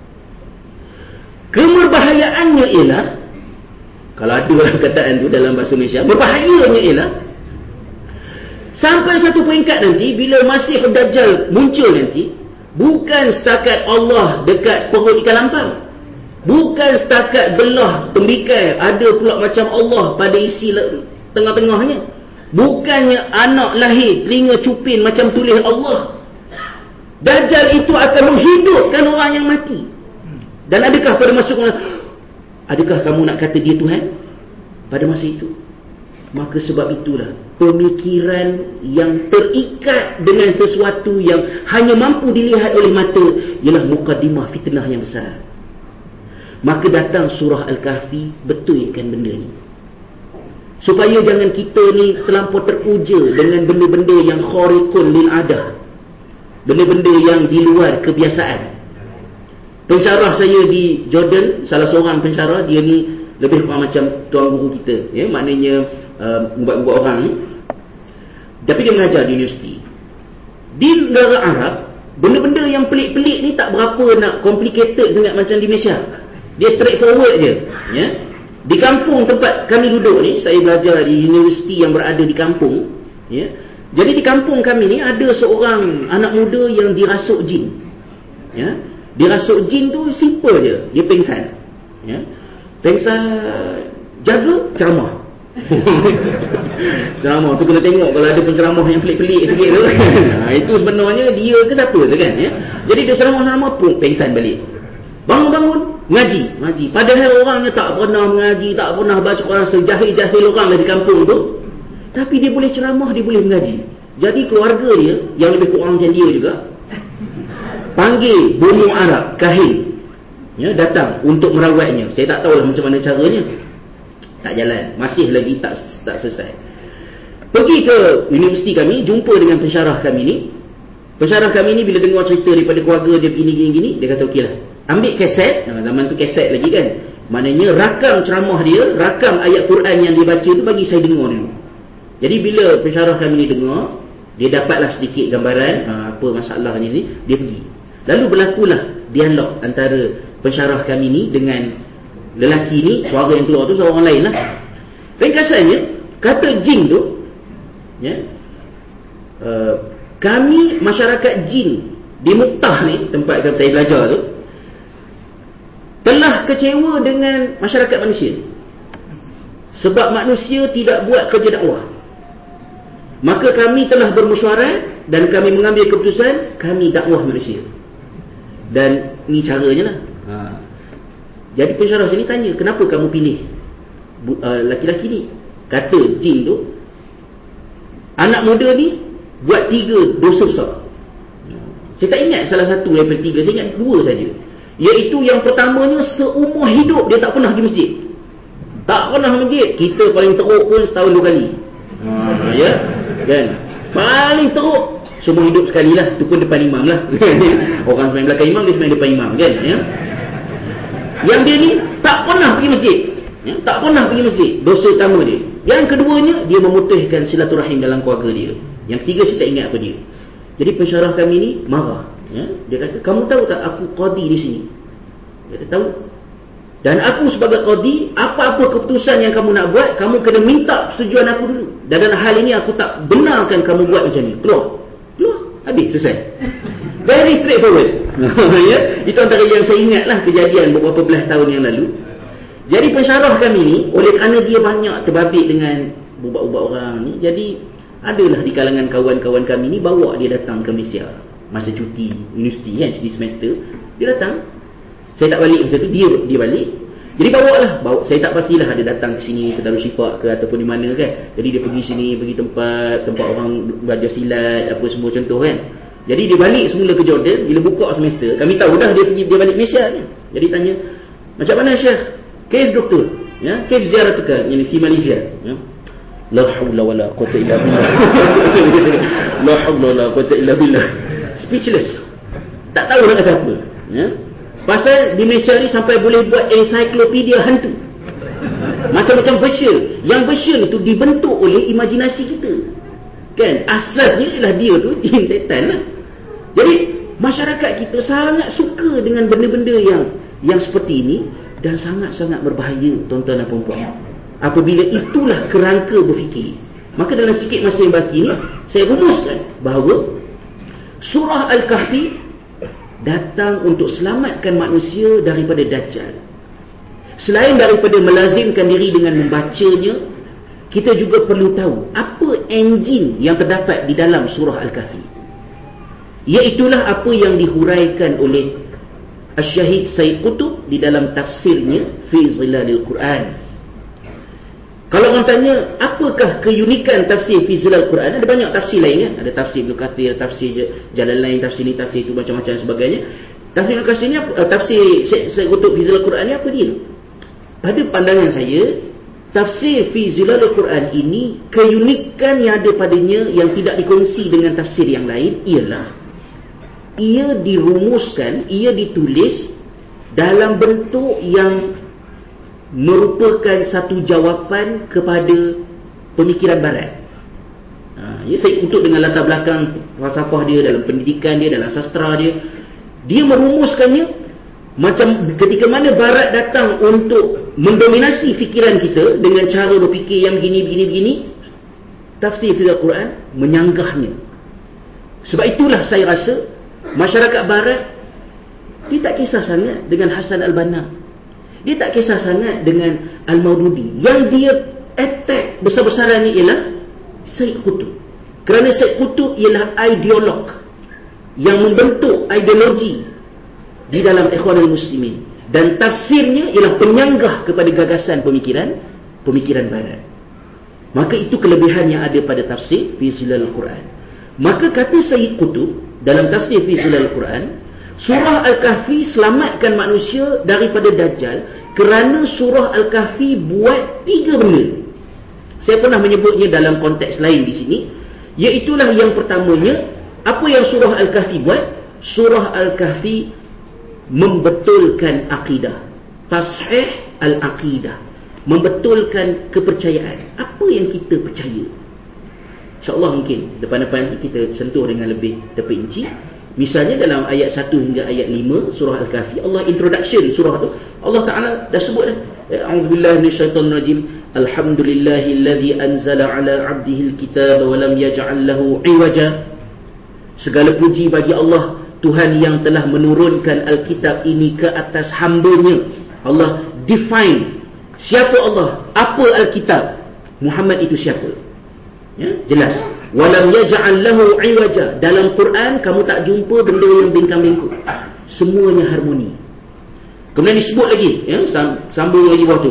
Kemerbahayaannya ialah, kalau ada orang kataan tu dalam bahasa Malaysia, berbahayanya ialah sampai satu peringkat nanti bila Masih Dajjal muncul nanti, bukan setakat Allah dekat perut ikan lampam, bukan setakat belah tembikai ada pula macam Allah pada isi tengah-tengahnya, bukannya anak lahir telinga cupin macam tulis Allah. Dajjal itu akan menghidupkan orang yang mati. Dan adakah pada masa itu, adakah kamu nak kata dia Tuhan pada masa itu? Maka sebab itulah pemikiran yang terikat dengan sesuatu yang hanya mampu dilihat oleh mata ialah mukaddimah fitnah yang besar. Maka datang surah Al-Kahfi betulkan benda ni, supaya jangan kita ni terlampau teruja dengan benda-benda yang khariqun lil adah, benda-benda yang di luar kebiasaan. Pensyarah saya di Jordan, salah seorang pensyarah, dia ni lebih kurang macam tuan guru kita, ya, maknanya uh, buat-buat orang ni. Tapi dia mengajar di universiti. Di negara Arab, benda-benda yang pelik-pelik ni tak berapa nak complicated sangat macam di Malaysia. Dia straightforward je, ya. Di kampung tempat kami duduk ni, saya belajar di universiti yang berada di kampung, ya. Jadi di kampung kami ni ada seorang anak muda yang dirasuk jin, ya. Dirasuk jin tu simple je, dia pengsan, ya. Pengsan, jaga, ceramah. Ceramah tu kena tengok kalau ada penceramah yang pelik-pelik sikit tu. Ha, itu sebenarnya dia ke siapa tu kan, ya. Jadi dia ceramah-ceramah pun pengsan balik. Bangun-bangun, Ngaji, ngaji. Padahal orangnya tak pernah mengaji, tak pernah baca Quran, sejahil-jahil orang lah di kampung tu. Tapi dia boleh ceramah, dia boleh mengaji. Jadi keluarga dia, yang lebih kurang macam dia juga, panggil bomo Arab, kahin, ya, datang untuk merawatnya. Saya tak tahulah macam mana caranya. Tak jalan, masih lagi tak tak selesai. Pergi ke universiti kami, jumpa dengan pensyarah kami ni. Pensyarah kami ni bila dengar cerita daripada keluarga dia begini-gini, dia kata okeylah, ambil kaset. Nah, zaman tu kaset lagi kan. Maknanya rakam ceramah dia, rakam ayat Quran yang dia baca tu, bagi saya dengar dulu. Jadi bila pensyarah kami ni dengar, dia dapatlah sedikit gambaran ha, apa masalahnya ni, dia pergi. Lalu berlakulah dialog antara pensyarah kami ni dengan lelaki ni. Suara yang keluar tu suara orang lain lah. Ringkasannya, kata jin tu, ya, uh, kami masyarakat jin di Muktah ni, tempat saya belajar tu, telah kecewa dengan masyarakat manusia sebab manusia tidak buat kerja dakwah. Maka kami telah bermesyuarat dan kami mengambil keputusan kami dakwah manusia. Dan ni caranya lah. Ha. Jadi pensyarah sini tanya, kenapa kamu pilih uh, laki-laki ni? Kata jin tu, anak muda ni buat tiga dosa besar. Saya tak ingat salah satu daripada tiga, saya ingat dua saja. Iaitu yang pertamanya, seumur hidup dia tak pernah pergi masjid. Tak pernah masjid. Kita paling teruk pun setahun dua kali. Ha, ya, kan? Paling teruk seumur hidup sekali lah. Itu pun depan imam lah. Orang semain belakang imam, dia semain depan imam, kan? Ya? Yang dia ni tak pernah pergi masjid, ya? Tak pernah pergi masjid. Dosa utama dia. Yang keduanya, dia memutuskan silaturahim dalam keluarga dia. Yang ketiga saya tak ingat apa dia. Jadi pensyarah kami ni marah, ya? Dia kata, kamu tahu tak aku qadi di sini? Dia kata tahu. Dan aku sebagai qadi, apa-apa keputusan yang kamu nak buat, kamu kena minta persetujuan aku dulu. Dan dalam hal ini aku tak benarkan kamu buat macam ni. Keluar. Keluar. Habis. Selesai. Very straightforward. Ya? Itu antara yang saya ingat lah kejadian beberapa belas tahun yang lalu. Jadi pensyarah kami ni, oleh kerana dia banyak terbabit dengan ubat-ubat orang ni, jadi adalah di kalangan kawan-kawan kami ni bawa dia datang ke Malaysia masa cuti universiti kan, cuti semester. Dia datang, saya tak balik masa tu, dia dia balik. Jadi bawa lah, bawa, saya tak pastilah ada datang ke sini ke Darussyifaq ke ataupun di mana kan. Jadi dia pergi sini, pergi tempat tempat orang belajar silat apa semua contoh kan. Jadi dia balik semula ke Jordan. Bila buka semester, kami tahu dah dia pergi, dia balik Malaysia kan. Jadi tanya, macam mana Syekh? Kaif doktor? Ya, kaif ziaratuka yani di Malaysia? Ya. La haula wala quwwata illa billah. La haula wala quwwata illa billah. Speechless. Tak tahu nak kata apa. Ya. Pasal di Malaysia ni sampai boleh buat ensiklopedia hantu. Macam-macam version. Yang version itu dibentuk oleh imajinasi kita. Kan? Asasnya ialah dia tu jin setan lah. Jadi masyarakat kita sangat suka dengan benda-benda yang yang seperti ini dan sangat-sangat berbahaya, tuan-tuan dan puan-puan. Apabila itulah kerangka berfikir. Maka dalam sikit masa yang baki ni, saya rumuskan bahawa surah Al-Kahfi datang untuk selamatkan manusia daripada Dajjal. Selain daripada melazimkan diri dengan membacanya, kita juga perlu tahu apa enjin yang terdapat di dalam surah Al-Kahfi. Iaitulah apa yang dihuraikan oleh Asy-Syahid Sayyid Qutb di dalam tafsirnya Fi Zilalil Quran. Kalau orang tanya, apakah keunikan tafsir Fi Zilalil Quran? Ada banyak tafsir lain kan? Ada tafsir Ibnu Katsir, tafsir jalan lain, tafsir ni, tafsir itu, macam-macam sebagainya. Tafsir Ibnu Katsir ni, tafsir Sayyid Qutb Fi Zilalil Quran ni apa dia? Pada pandangan saya, tafsir Fi Zilalil Quran ini, keunikan yang ada padanya yang tidak dikongsi dengan tafsir yang lain ialah ia dirumuskan, ia ditulis dalam bentuk yang merupakan satu jawapan kepada pemikiran barat. Ha, ya, saya untuk dengan latar belakang falsafah dia, dalam pendidikan dia, dalam sastra dia, dia merumuskannya macam ketika mana barat datang untuk mendominasi fikiran kita dengan cara berfikir yang begini, begini, begini, tafsir Al-Quran menyanggahnya. Sebab itulah saya rasa masyarakat barat, dia tak kisah sangat dengan Hasan Al-Banna. Dia tak kisah sangat dengan Al-Maududi. Yang dia attack besar-besaran ni ialah Sayyid Qutb. Kerana Sayyid Qutb ialah ideolog yang membentuk ideologi di dalam Ikhwanul Muslimin. dan tafsirnya ialah penyanggah kepada gagasan pemikiran pemikiran barat. Maka itu kelebihan yang ada pada tafsir fi zilal Quran. Maka kata Sayyid Qutb dalam tafsir fi zilal Quran, surah Al-Kahfi selamatkan manusia daripada Dajjal kerana surah Al-Kahfi buat tiga benda. Saya pernah menyebutnya dalam konteks lain di sini, iaitulah yang pertamanya, apa yang surah Al-Kahfi buat? Surah Al-Kahfi membetulkan akidah, tashih al-aqidah, membetulkan kepercayaan. Apa yang kita percaya? InsyaAllah mungkin depan-depan kita sentuh dengan lebih terperinci. Misalnya dalam ayat satu hingga ayat lima surah Al-Kahfi, Allah introduction surah tu, Allah Ta'ala dah sebut dah, a'udzubillahi minasyaitonirrajim, alhamdulillahilladzi anzala ala 'abdihil kitaba wa lam yaj'al lahu 'iwaja. Segala puji bagi Allah, Tuhan yang telah menurunkan Alkitab ini ke atas hambanya. Allah define siapa Allah, apa Alkitab, Muhammad itu siapa, ya, jelas. Walam yaj'al lahu 'iwaja. Dalam Quran kamu tak jumpa benda yang bingkang-bingkuk, semuanya harmoni. Kemudian disebut lagi, ya, sambung lagi waktu,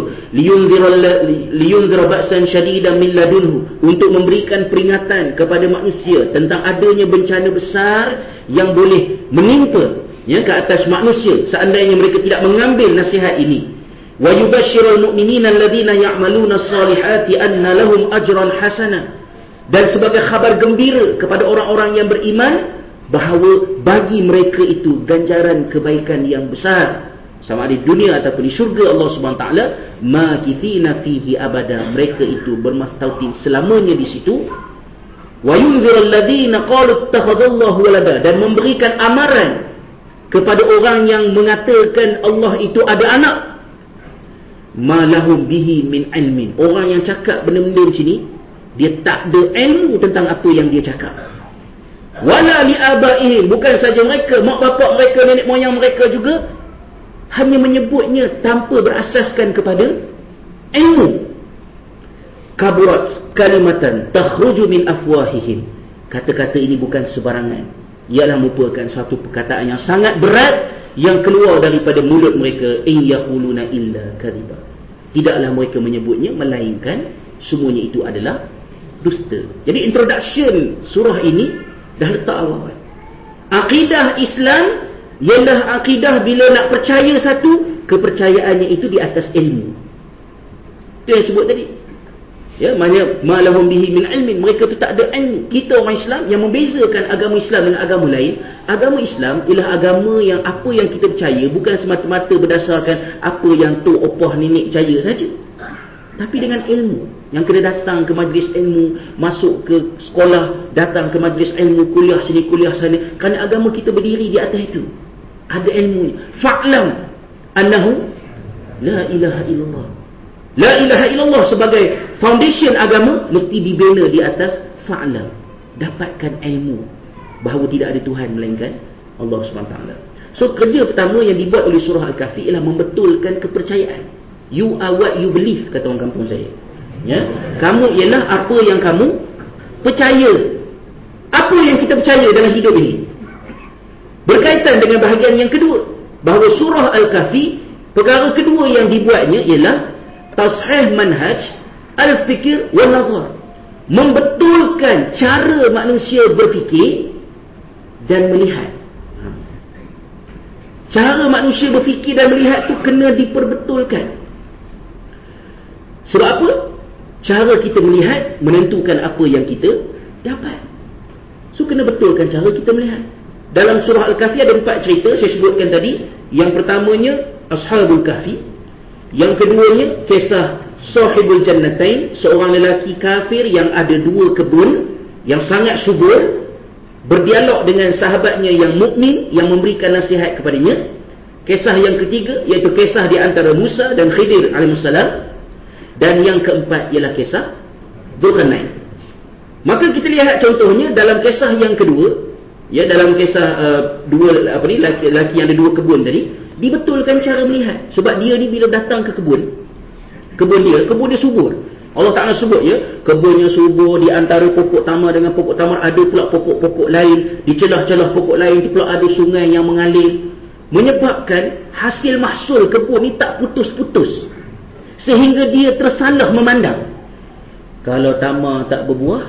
liyunzira ba'san syadidan min ladunhu, untuk memberikan peringatan kepada manusia tentang adanya bencana besar yang boleh menimpa, ya, ke atas manusia seandainya mereka tidak mengambil nasihat ini. Wa yubashshirul mu'minina alladhina ya'maluna as-salihati anna lahum ajran hasana. Dan sebagai khabar gembira kepada orang-orang yang beriman bahawa bagi mereka itu ganjaran kebaikan yang besar, sama ada di dunia ataupun di syurga Allah Subhanahu Wa Taala, makithina fihi abada, mereka itu bermastautin selamanya di situ. Wa yunzirul ladzina qalu ittakhadallahu walada, dan memberikan amaran kepada orang yang mengatakan Allah itu ada anak. Ma lahum bihi min ilmin, orang yang cakap benda-benda macam ni, dia tak ada ilmu tentang apa yang dia cakap. Wala li abaihim, bukan saja mereka, mak bapak mereka, nenek moyang mereka juga hanya menyebutnya tanpa berasaskan kepada ilmu. Kaburat kalimatan takhruju min afwahihim, kata-kata ini bukan sebarangan, ialah merupakan satu perkataan yang sangat berat yang keluar daripada mulut mereka. In yaquluna illa kadhiba, tidaklah mereka menyebutnya melainkan semuanya itu adalah dusta. Jadi introduction surah ini dah letak awal. Akidah Islam ialah akidah bila nak percaya satu, kepercayaannya itu di atas ilmu. Itu yang sebut tadi, ya, maknanya ma lahum bihi min ilmin, mereka tu tak ada ilmu. Kita orang Islam, yang membezakan agama Islam dengan agama lain, agama Islam ialah agama yang apa yang kita percaya bukan semata-mata berdasarkan apa yang tu opah nenek percaya saja, tapi dengan ilmu. Yang kena datang ke majlis ilmu, masuk ke sekolah, datang ke majlis ilmu, kuliah sini, kuliah sana, kerana agama kita berdiri di atas itu, ada ilmunya. Fa'lam annahu la ilaha illallah. La ilaha illallah sebagai foundation agama mesti dibina di atas fa'lam, dapatkan ilmu bahawa tidak ada Tuhan melainkan Allah subhanahu wa taala. So kerja pertama yang dibuat oleh surah Al-Kahfi ialah membetulkan kepercayaan. You are what you believe, kata orang kampung saya, ya, kamu ialah apa yang kamu percaya. Apa yang kita percaya dalam hidup ini berkaitan dengan bahagian yang kedua, bahawa surah Al-Kahfi, perkara kedua yang dibuatnya ialah tashih manhaj al-fikir wal nazar, membetulkan cara manusia berfikir dan melihat. Cara manusia berfikir dan melihat tu kena diperbetulkan. Sebab apa? Cara kita melihat menentukan apa yang kita dapat. So kena betulkan cara kita melihat. Dalam surah Al-Kahfi ada empat cerita saya sebutkan tadi. Yang pertamanya Ashabul Kahfi, yang keduanya kisah Sahibul Jannatain, seorang lelaki kafir yang ada dua kebun yang sangat subur, berdialog dengan sahabatnya yang mukmin yang memberikan nasihat kepadanya. Kisah yang ketiga iaitu kisah di antara Musa dan Khidir alaihissalam. Dan yang keempat ialah kisah Dzulqarnain. Maka kita lihat contohnya dalam kisah yang kedua, ya, dalam kisah uh, dua apa ni laki, laki yang ada dua kebun tadi, dibetulkan cara melihat. Sebab dia ni bila datang ke kebun, kebun dia, kebun dia subur. Allah Ta'ala sebut, ya, kebunnya subur, di antara pokok tamar dengan pokok tamar ada pula pokok-pokok lain, di celah-celah pokok lain itu pula ada sungai yang mengalir. menyebabkan hasil mahsul kebun ni tak putus-putus, sehingga dia tersalah memandang. Kalau tamar tak berbuah,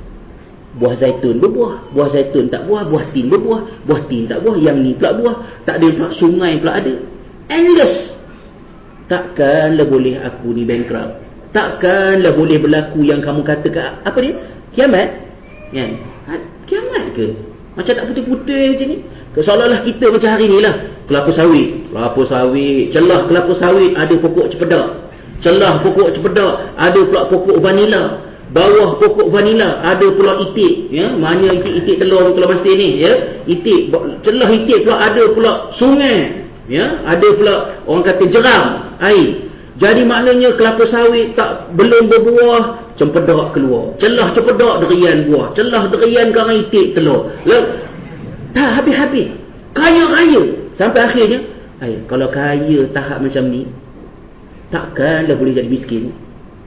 buah zaitun berbuah, buah zaitun tak buah, buah tin berbuah, buah tin tak buah, yang ni pula buah, tak ada pula, sungai pula ada. Endless. Takkanlah boleh aku ni bankrupt. Takkanlah boleh berlaku yang kamu katakan, apa dia? Kiamat? Kan? Kiamat ke? Macam tak putih-putih je ni. Seolah-olah kita macam hari ni lah. Kelapa sawit. Kelapa sawit. Celah kelapa sawit ada pokok cempedak. Celah pokok cempedak ada pula pokok vanila. Bawah pokok vanila ada pula itik. Ya? Mana itik-itik telur telur masin ni. Ya? Itik. Celah itik pula ada pula sungai. Ya? Ada pula orang kata jeram air. Jadi maknanya kelapa sawit tak belum berbuah, cempedak keluar. Celah cempedak derian buah. Celah derian garang itik telur. Lalu, tak habis-habis. Kaya-kaya. Sampai akhirnya, ay, kalau kaya tahap macam ni, takkanlah boleh jadi miskin.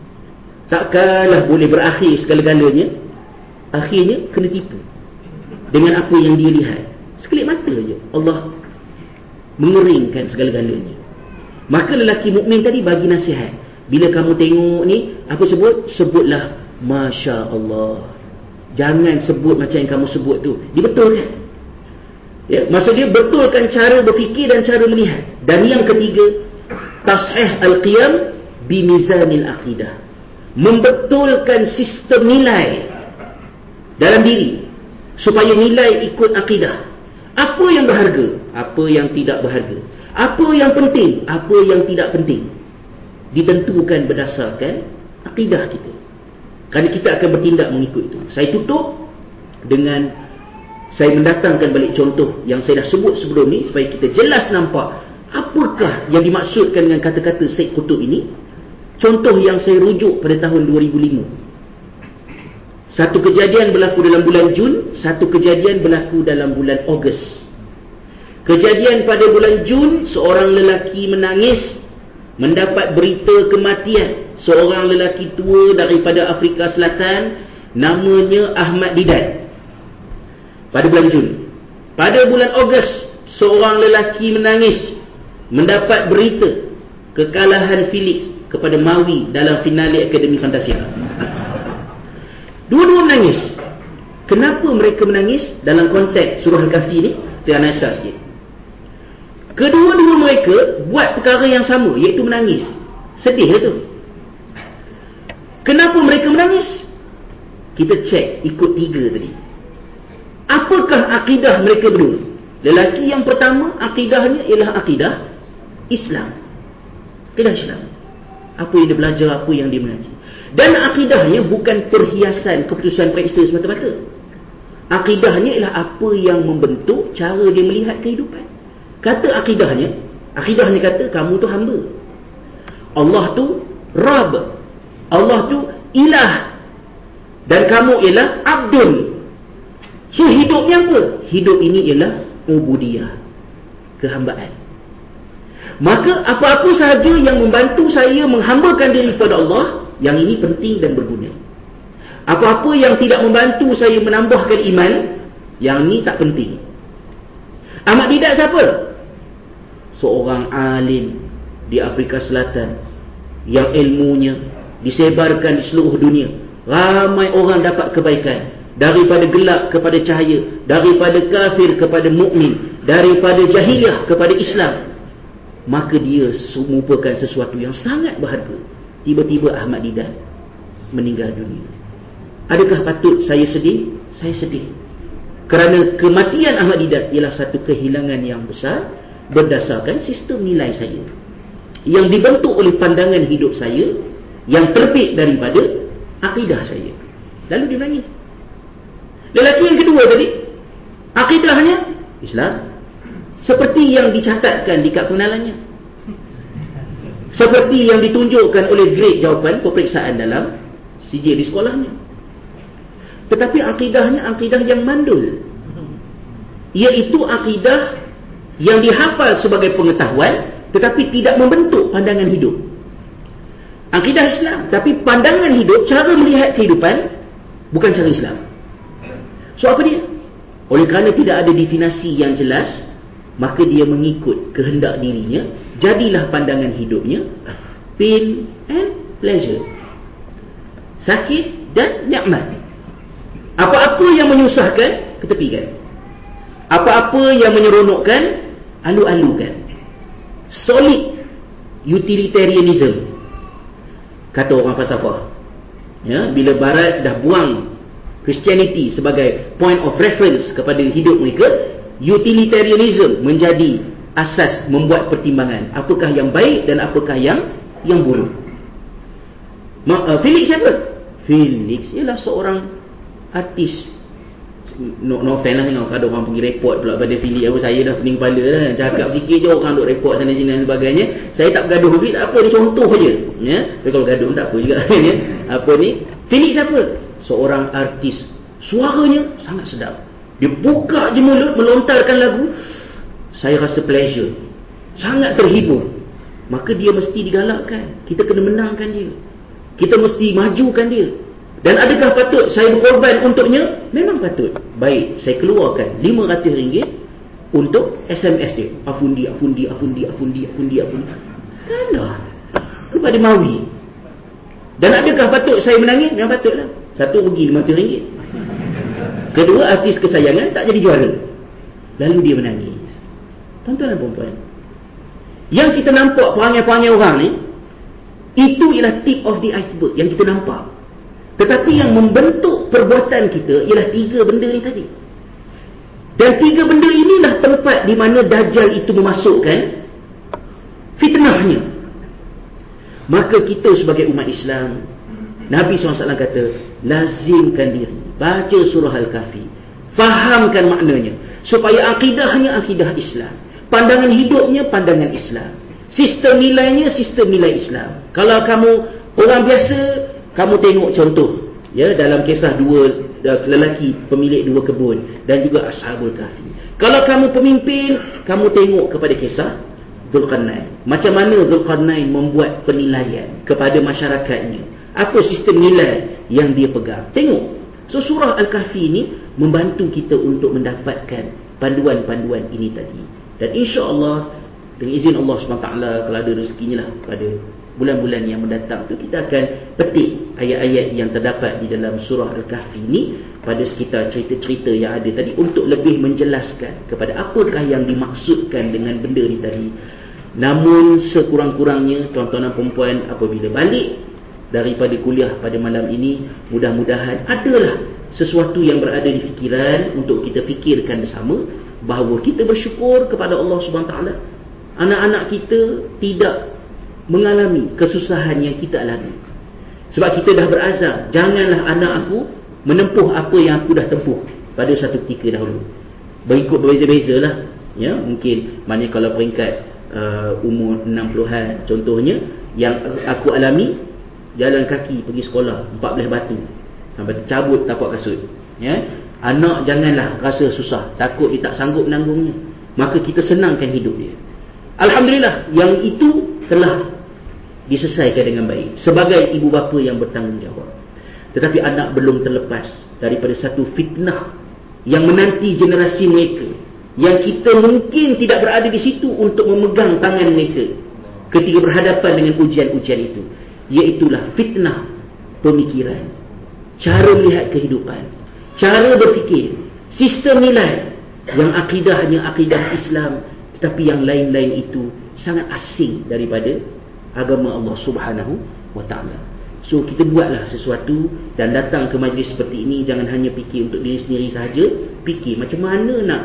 Takkanlah boleh berakhir segala-galanya. Akhirnya kena tipu dengan apa yang dia lihat. Sekelip mata je Allah mengeringkan segala-galanya. Maka lelaki mukmin tadi bagi nasihat. Bila kamu tengok ni, apa sebut? Sebutlah Masya Allah. Jangan sebut macam yang kamu sebut tu. Dibetulkan. Ya, maksud dia betulkan cara berfikir dan cara melihat. Dan yang ketiga, tashih al-qiyam bimizanil aqidah. Membetulkan sistem nilai dalam diri supaya nilai ikut akidah. Apa yang berharga, apa yang tidak berharga, apa yang penting, apa yang tidak penting, ditentukan berdasarkan akidah kita. Kerana kita akan bertindak mengikut itu. Saya tutup dengan saya mendatangkan balik contoh yang saya dah sebut sebelum ni, supaya kita jelas nampak apakah yang dimaksudkan dengan kata-kata Syed Qutb ini. Contoh yang saya rujuk pada tahun dua ribu lima. Satu kejadian berlaku dalam bulan Jun, satu kejadian berlaku dalam bulan Ogos. Kejadian pada bulan Jun, seorang lelaki menangis mendapat berita kematian seorang lelaki tua daripada Afrika Selatan, namanya Ahmad Didat. Pada bulan Jun. Pada bulan Ogos, seorang lelaki menangis mendapat berita kekalahan Felix kepada Maui dalam finale Akademi Fantasia. Dua-dua menangis. Kenapa mereka menangis? Dalam konteks surah Al-Kahfi ni, kita analisa sikit. Kedua-dua mereka buat perkara yang sama, iaitu menangis. Sedih lah tu. Kenapa mereka menangis? Kita cek ikut tiga tadi. Apakah akidah mereka berdua? Lelaki yang pertama, akidahnya ialah akidah Islam. Akidah Islam. Apa yang dia belajar, apa yang dia mengaji. Dan akidahnya bukan perhiasan keputusan periksa semata-mata. Akidahnya ialah apa yang membentuk cara dia melihat kehidupan. Kata akidahnya, akidahnya kata kamu tu hamba, Allah tu Rabb, Allah tu ilah, dan kamu ialah abdul. So hidupnya apa? Hidup ini ialah ubudiyah, kehambaan. Maka apa-apa sahaja yang membantu saya menghambakan diri kepada Allah, yang ini penting dan berguna. Apa-apa yang tidak membantu saya menambahkan iman, yang ini tak penting. Ahmad Didat siapa? Seorang alim di Afrika Selatan yang ilmunya disebarkan di seluruh dunia. Ramai orang dapat kebaikan, daripada gelap kepada cahaya, daripada kafir kepada mukmin, daripada jahiliah kepada Islam. Maka dia merupakan sesuatu yang sangat berharga. Tiba-tiba Ahmad Didat meninggal dunia. Adakah patut saya sedih? Saya sedih. Kerana kematian Ahmad Didat ialah satu kehilangan yang besar berdasarkan sistem nilai saya, yang dibentuk oleh pandangan hidup saya, yang terbit daripada akidah saya. Lalu dia menangis. Lelaki yang kedua tadi, akidahnya Islam, seperti yang dicatatkan di kad pengenalannya, seperti yang ditunjukkan oleh grade jawapan peperiksaan dalam C J di sekolahnya. Tetapi akidahnya akidah yang mandul, iaitu akidah yang dihafal sebagai pengetahuan tetapi tidak membentuk pandangan hidup. Akidah Islam, tapi pandangan hidup, cara melihat kehidupan bukan cara Islam. So apa dia? Oleh kerana tidak ada definisi yang jelas, maka dia mengikut kehendak dirinya, jadilah pandangan hidupnya pain and pleasure, sakit dan nikmat. Apa-apa yang menyusahkan, ketepikan. Apa-apa yang menyeronokkan, alu-alukan. Solid utilitarianism, kata orang falsafah. Ya, bila Barat dah buang Christianity sebagai point of reference kepada hidup mereka, utilitarianism menjadi asas membuat pertimbangan apakah yang baik dan apakah yang yang buruk. uh, Felix siapa? Felix ialah seorang artis. No, no offense lah, tengok ada orang pergi report pula pada Felix. Aku saya dah pening kepala dah, cakap sikit je orang duk report sana sini dan sebagainya. Saya tak bergaduh Felix, tak apa, ni contoh je ya. Tapi kalau gaduh tak apa juga ya. Apa ni? Felix siapa? Seorang artis, suaranya sangat sedap. Dia buka je mulut melontarkan lagu, saya rasa pleasure, sangat terhibur. Maka dia mesti digalakkan. Kita kena menangkan dia. Kita mesti majukan dia. Dan adakah patut saya berkorban untuknya? Memang patut. Baik, saya keluarkan lima ratus ringgit untuk S M S dia. Afundi, afundi, afundi, afundi, afundi, afundi. Kalah kepada Mawi. Dan adakah patut saya menangis? Memang patutlah. Satu rugi lima ratus ringgit. Kedua, artis kesayangan tak jadi juara. Lalu dia menangis. Tuan-tuan dan puan-puan, yang kita nampak perangai-perangai orang ni, itu ialah tip of the iceberg yang kita nampak. Tetapi yang membentuk perbuatan kita ialah tiga benda ni tadi. Dan tiga benda inilah tempat di mana Dajjal itu memasukkan fitnahnya. Maka kita sebagai umat Islam, Nabi sallallahu alaihi wasallam kata, lazimkan diri, baca surah Al-Kahfi, fahamkan maknanya, supaya akidahnya akidah Islam, pandangan hidupnya pandangan Islam, sistem nilainya sistem nilai Islam. Kalau kamu orang biasa, kamu tengok contoh ya dalam kisah dua lelaki pemilik dua kebun dan juga Ashabul Kahfi. Kalau kamu pemimpin, kamu tengok kepada kisah Dzulqarnain. Macam mana Dzulqarnain membuat penilaian kepada masyarakatnya, apa sistem nilai yang dia pegang. Tengok. So surah Al-Kahfi ini membantu kita untuk mendapatkan panduan-panduan ini tadi. Dan insya-Allah dengan izin Allah subhanahu wa taala, kalau ada rezekinya lah pada bulan-bulan yang mendatang tu, kita akan petik ayat-ayat yang terdapat di dalam surah Al-Kahfi ini pada sekitar cerita-cerita yang ada tadi, untuk lebih menjelaskan kepada apakah yang dimaksudkan dengan benda ni tadi. Namun sekurang-kurangnya tuan-tuan dan puan-puan, apabila balik daripada kuliah pada malam ini, mudah-mudahan adalah sesuatu yang berada di fikiran untuk kita fikirkan bersama, bahawa kita bersyukur kepada Allah subhanahu wa taala, anak-anak kita tidak mengalami kesusahan yang kita alami. Sebab kita dah berazam, janganlah anak aku menempuh apa yang aku dah tempuh pada satu ketika dahulu. Berikut berbeza-beza lah ya. Mungkin maknanya kalau peringkat uh, umur enam puluhan contohnya, yang aku alami jalan kaki pergi sekolah empat belas batu sampai tercabut tapak kasut ya. Anak janganlah rasa susah, takut dia tak sanggup menanggungnya, maka kita senangkan hidup dia. Alhamdulillah, yang itu telah diselesaikan dengan baik sebagai ibu bapa yang bertanggungjawab. Tetapi anak belum terlepas daripada satu fitnah yang menanti generasi mereka, yang kita mungkin tidak berada di situ untuk memegang tangan mereka ketika berhadapan dengan ujian-ujian itu. Iaitulah fitnah pemikiran, cara melihat kehidupan, cara berfikir, sistem nilai yang akidahnya akidah Islam, tetapi yang lain-lain itu sangat asing daripada agama Allah subhanahu wa ta'ala. So kita buatlah sesuatu, dan datang ke majlis seperti ini jangan hanya fikir untuk diri sendiri sahaja, fikir macam mana nak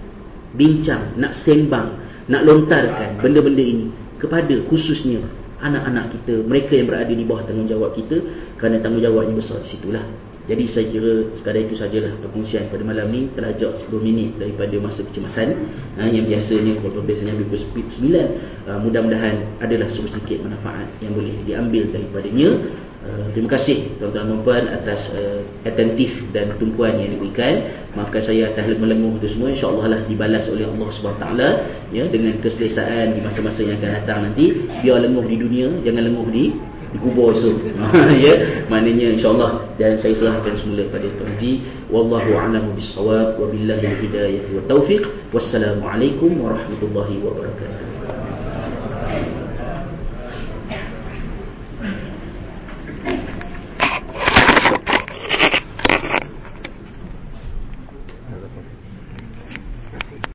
bincang, nak sembang, nak lontarkan benda-benda ini kepada khususnya anak-anak kita, mereka yang berada di bawah tanggungjawab kita, kerana tanggungjawabnya besar di situlah. Jadi saya kira sekadar itu sajalah perkongsian pada malam ni, terajak sepuluh minit daripada masa kecemasan ha, yang biasanya kalau biasanya habis pukul sembilan. uh, mudah-mudahan adalah sedikit manfaat yang boleh diambil daripadanya. Uh, terima kasih tuan-tuan dan puan atas uh, atentif dan tumpuan yang diberikan. Maafkan saya atas lenguh-lenguh itu semua, insya-Allah lah dibalas oleh Allah Subhanahu taala ya, dengan keselesaan di masa-masa yang akan datang nanti. Biar lenguh di dunia, jangan lenguh di dikubur esok. Ya, maknanya insya-Allah, dan saya serahkan semula pada Tuan Haji. Wallahu a'lamu bis-shawab wa billahi al-hidayah wa taufiq. Wassalamualaikum warahmatullahi wabarakatuh.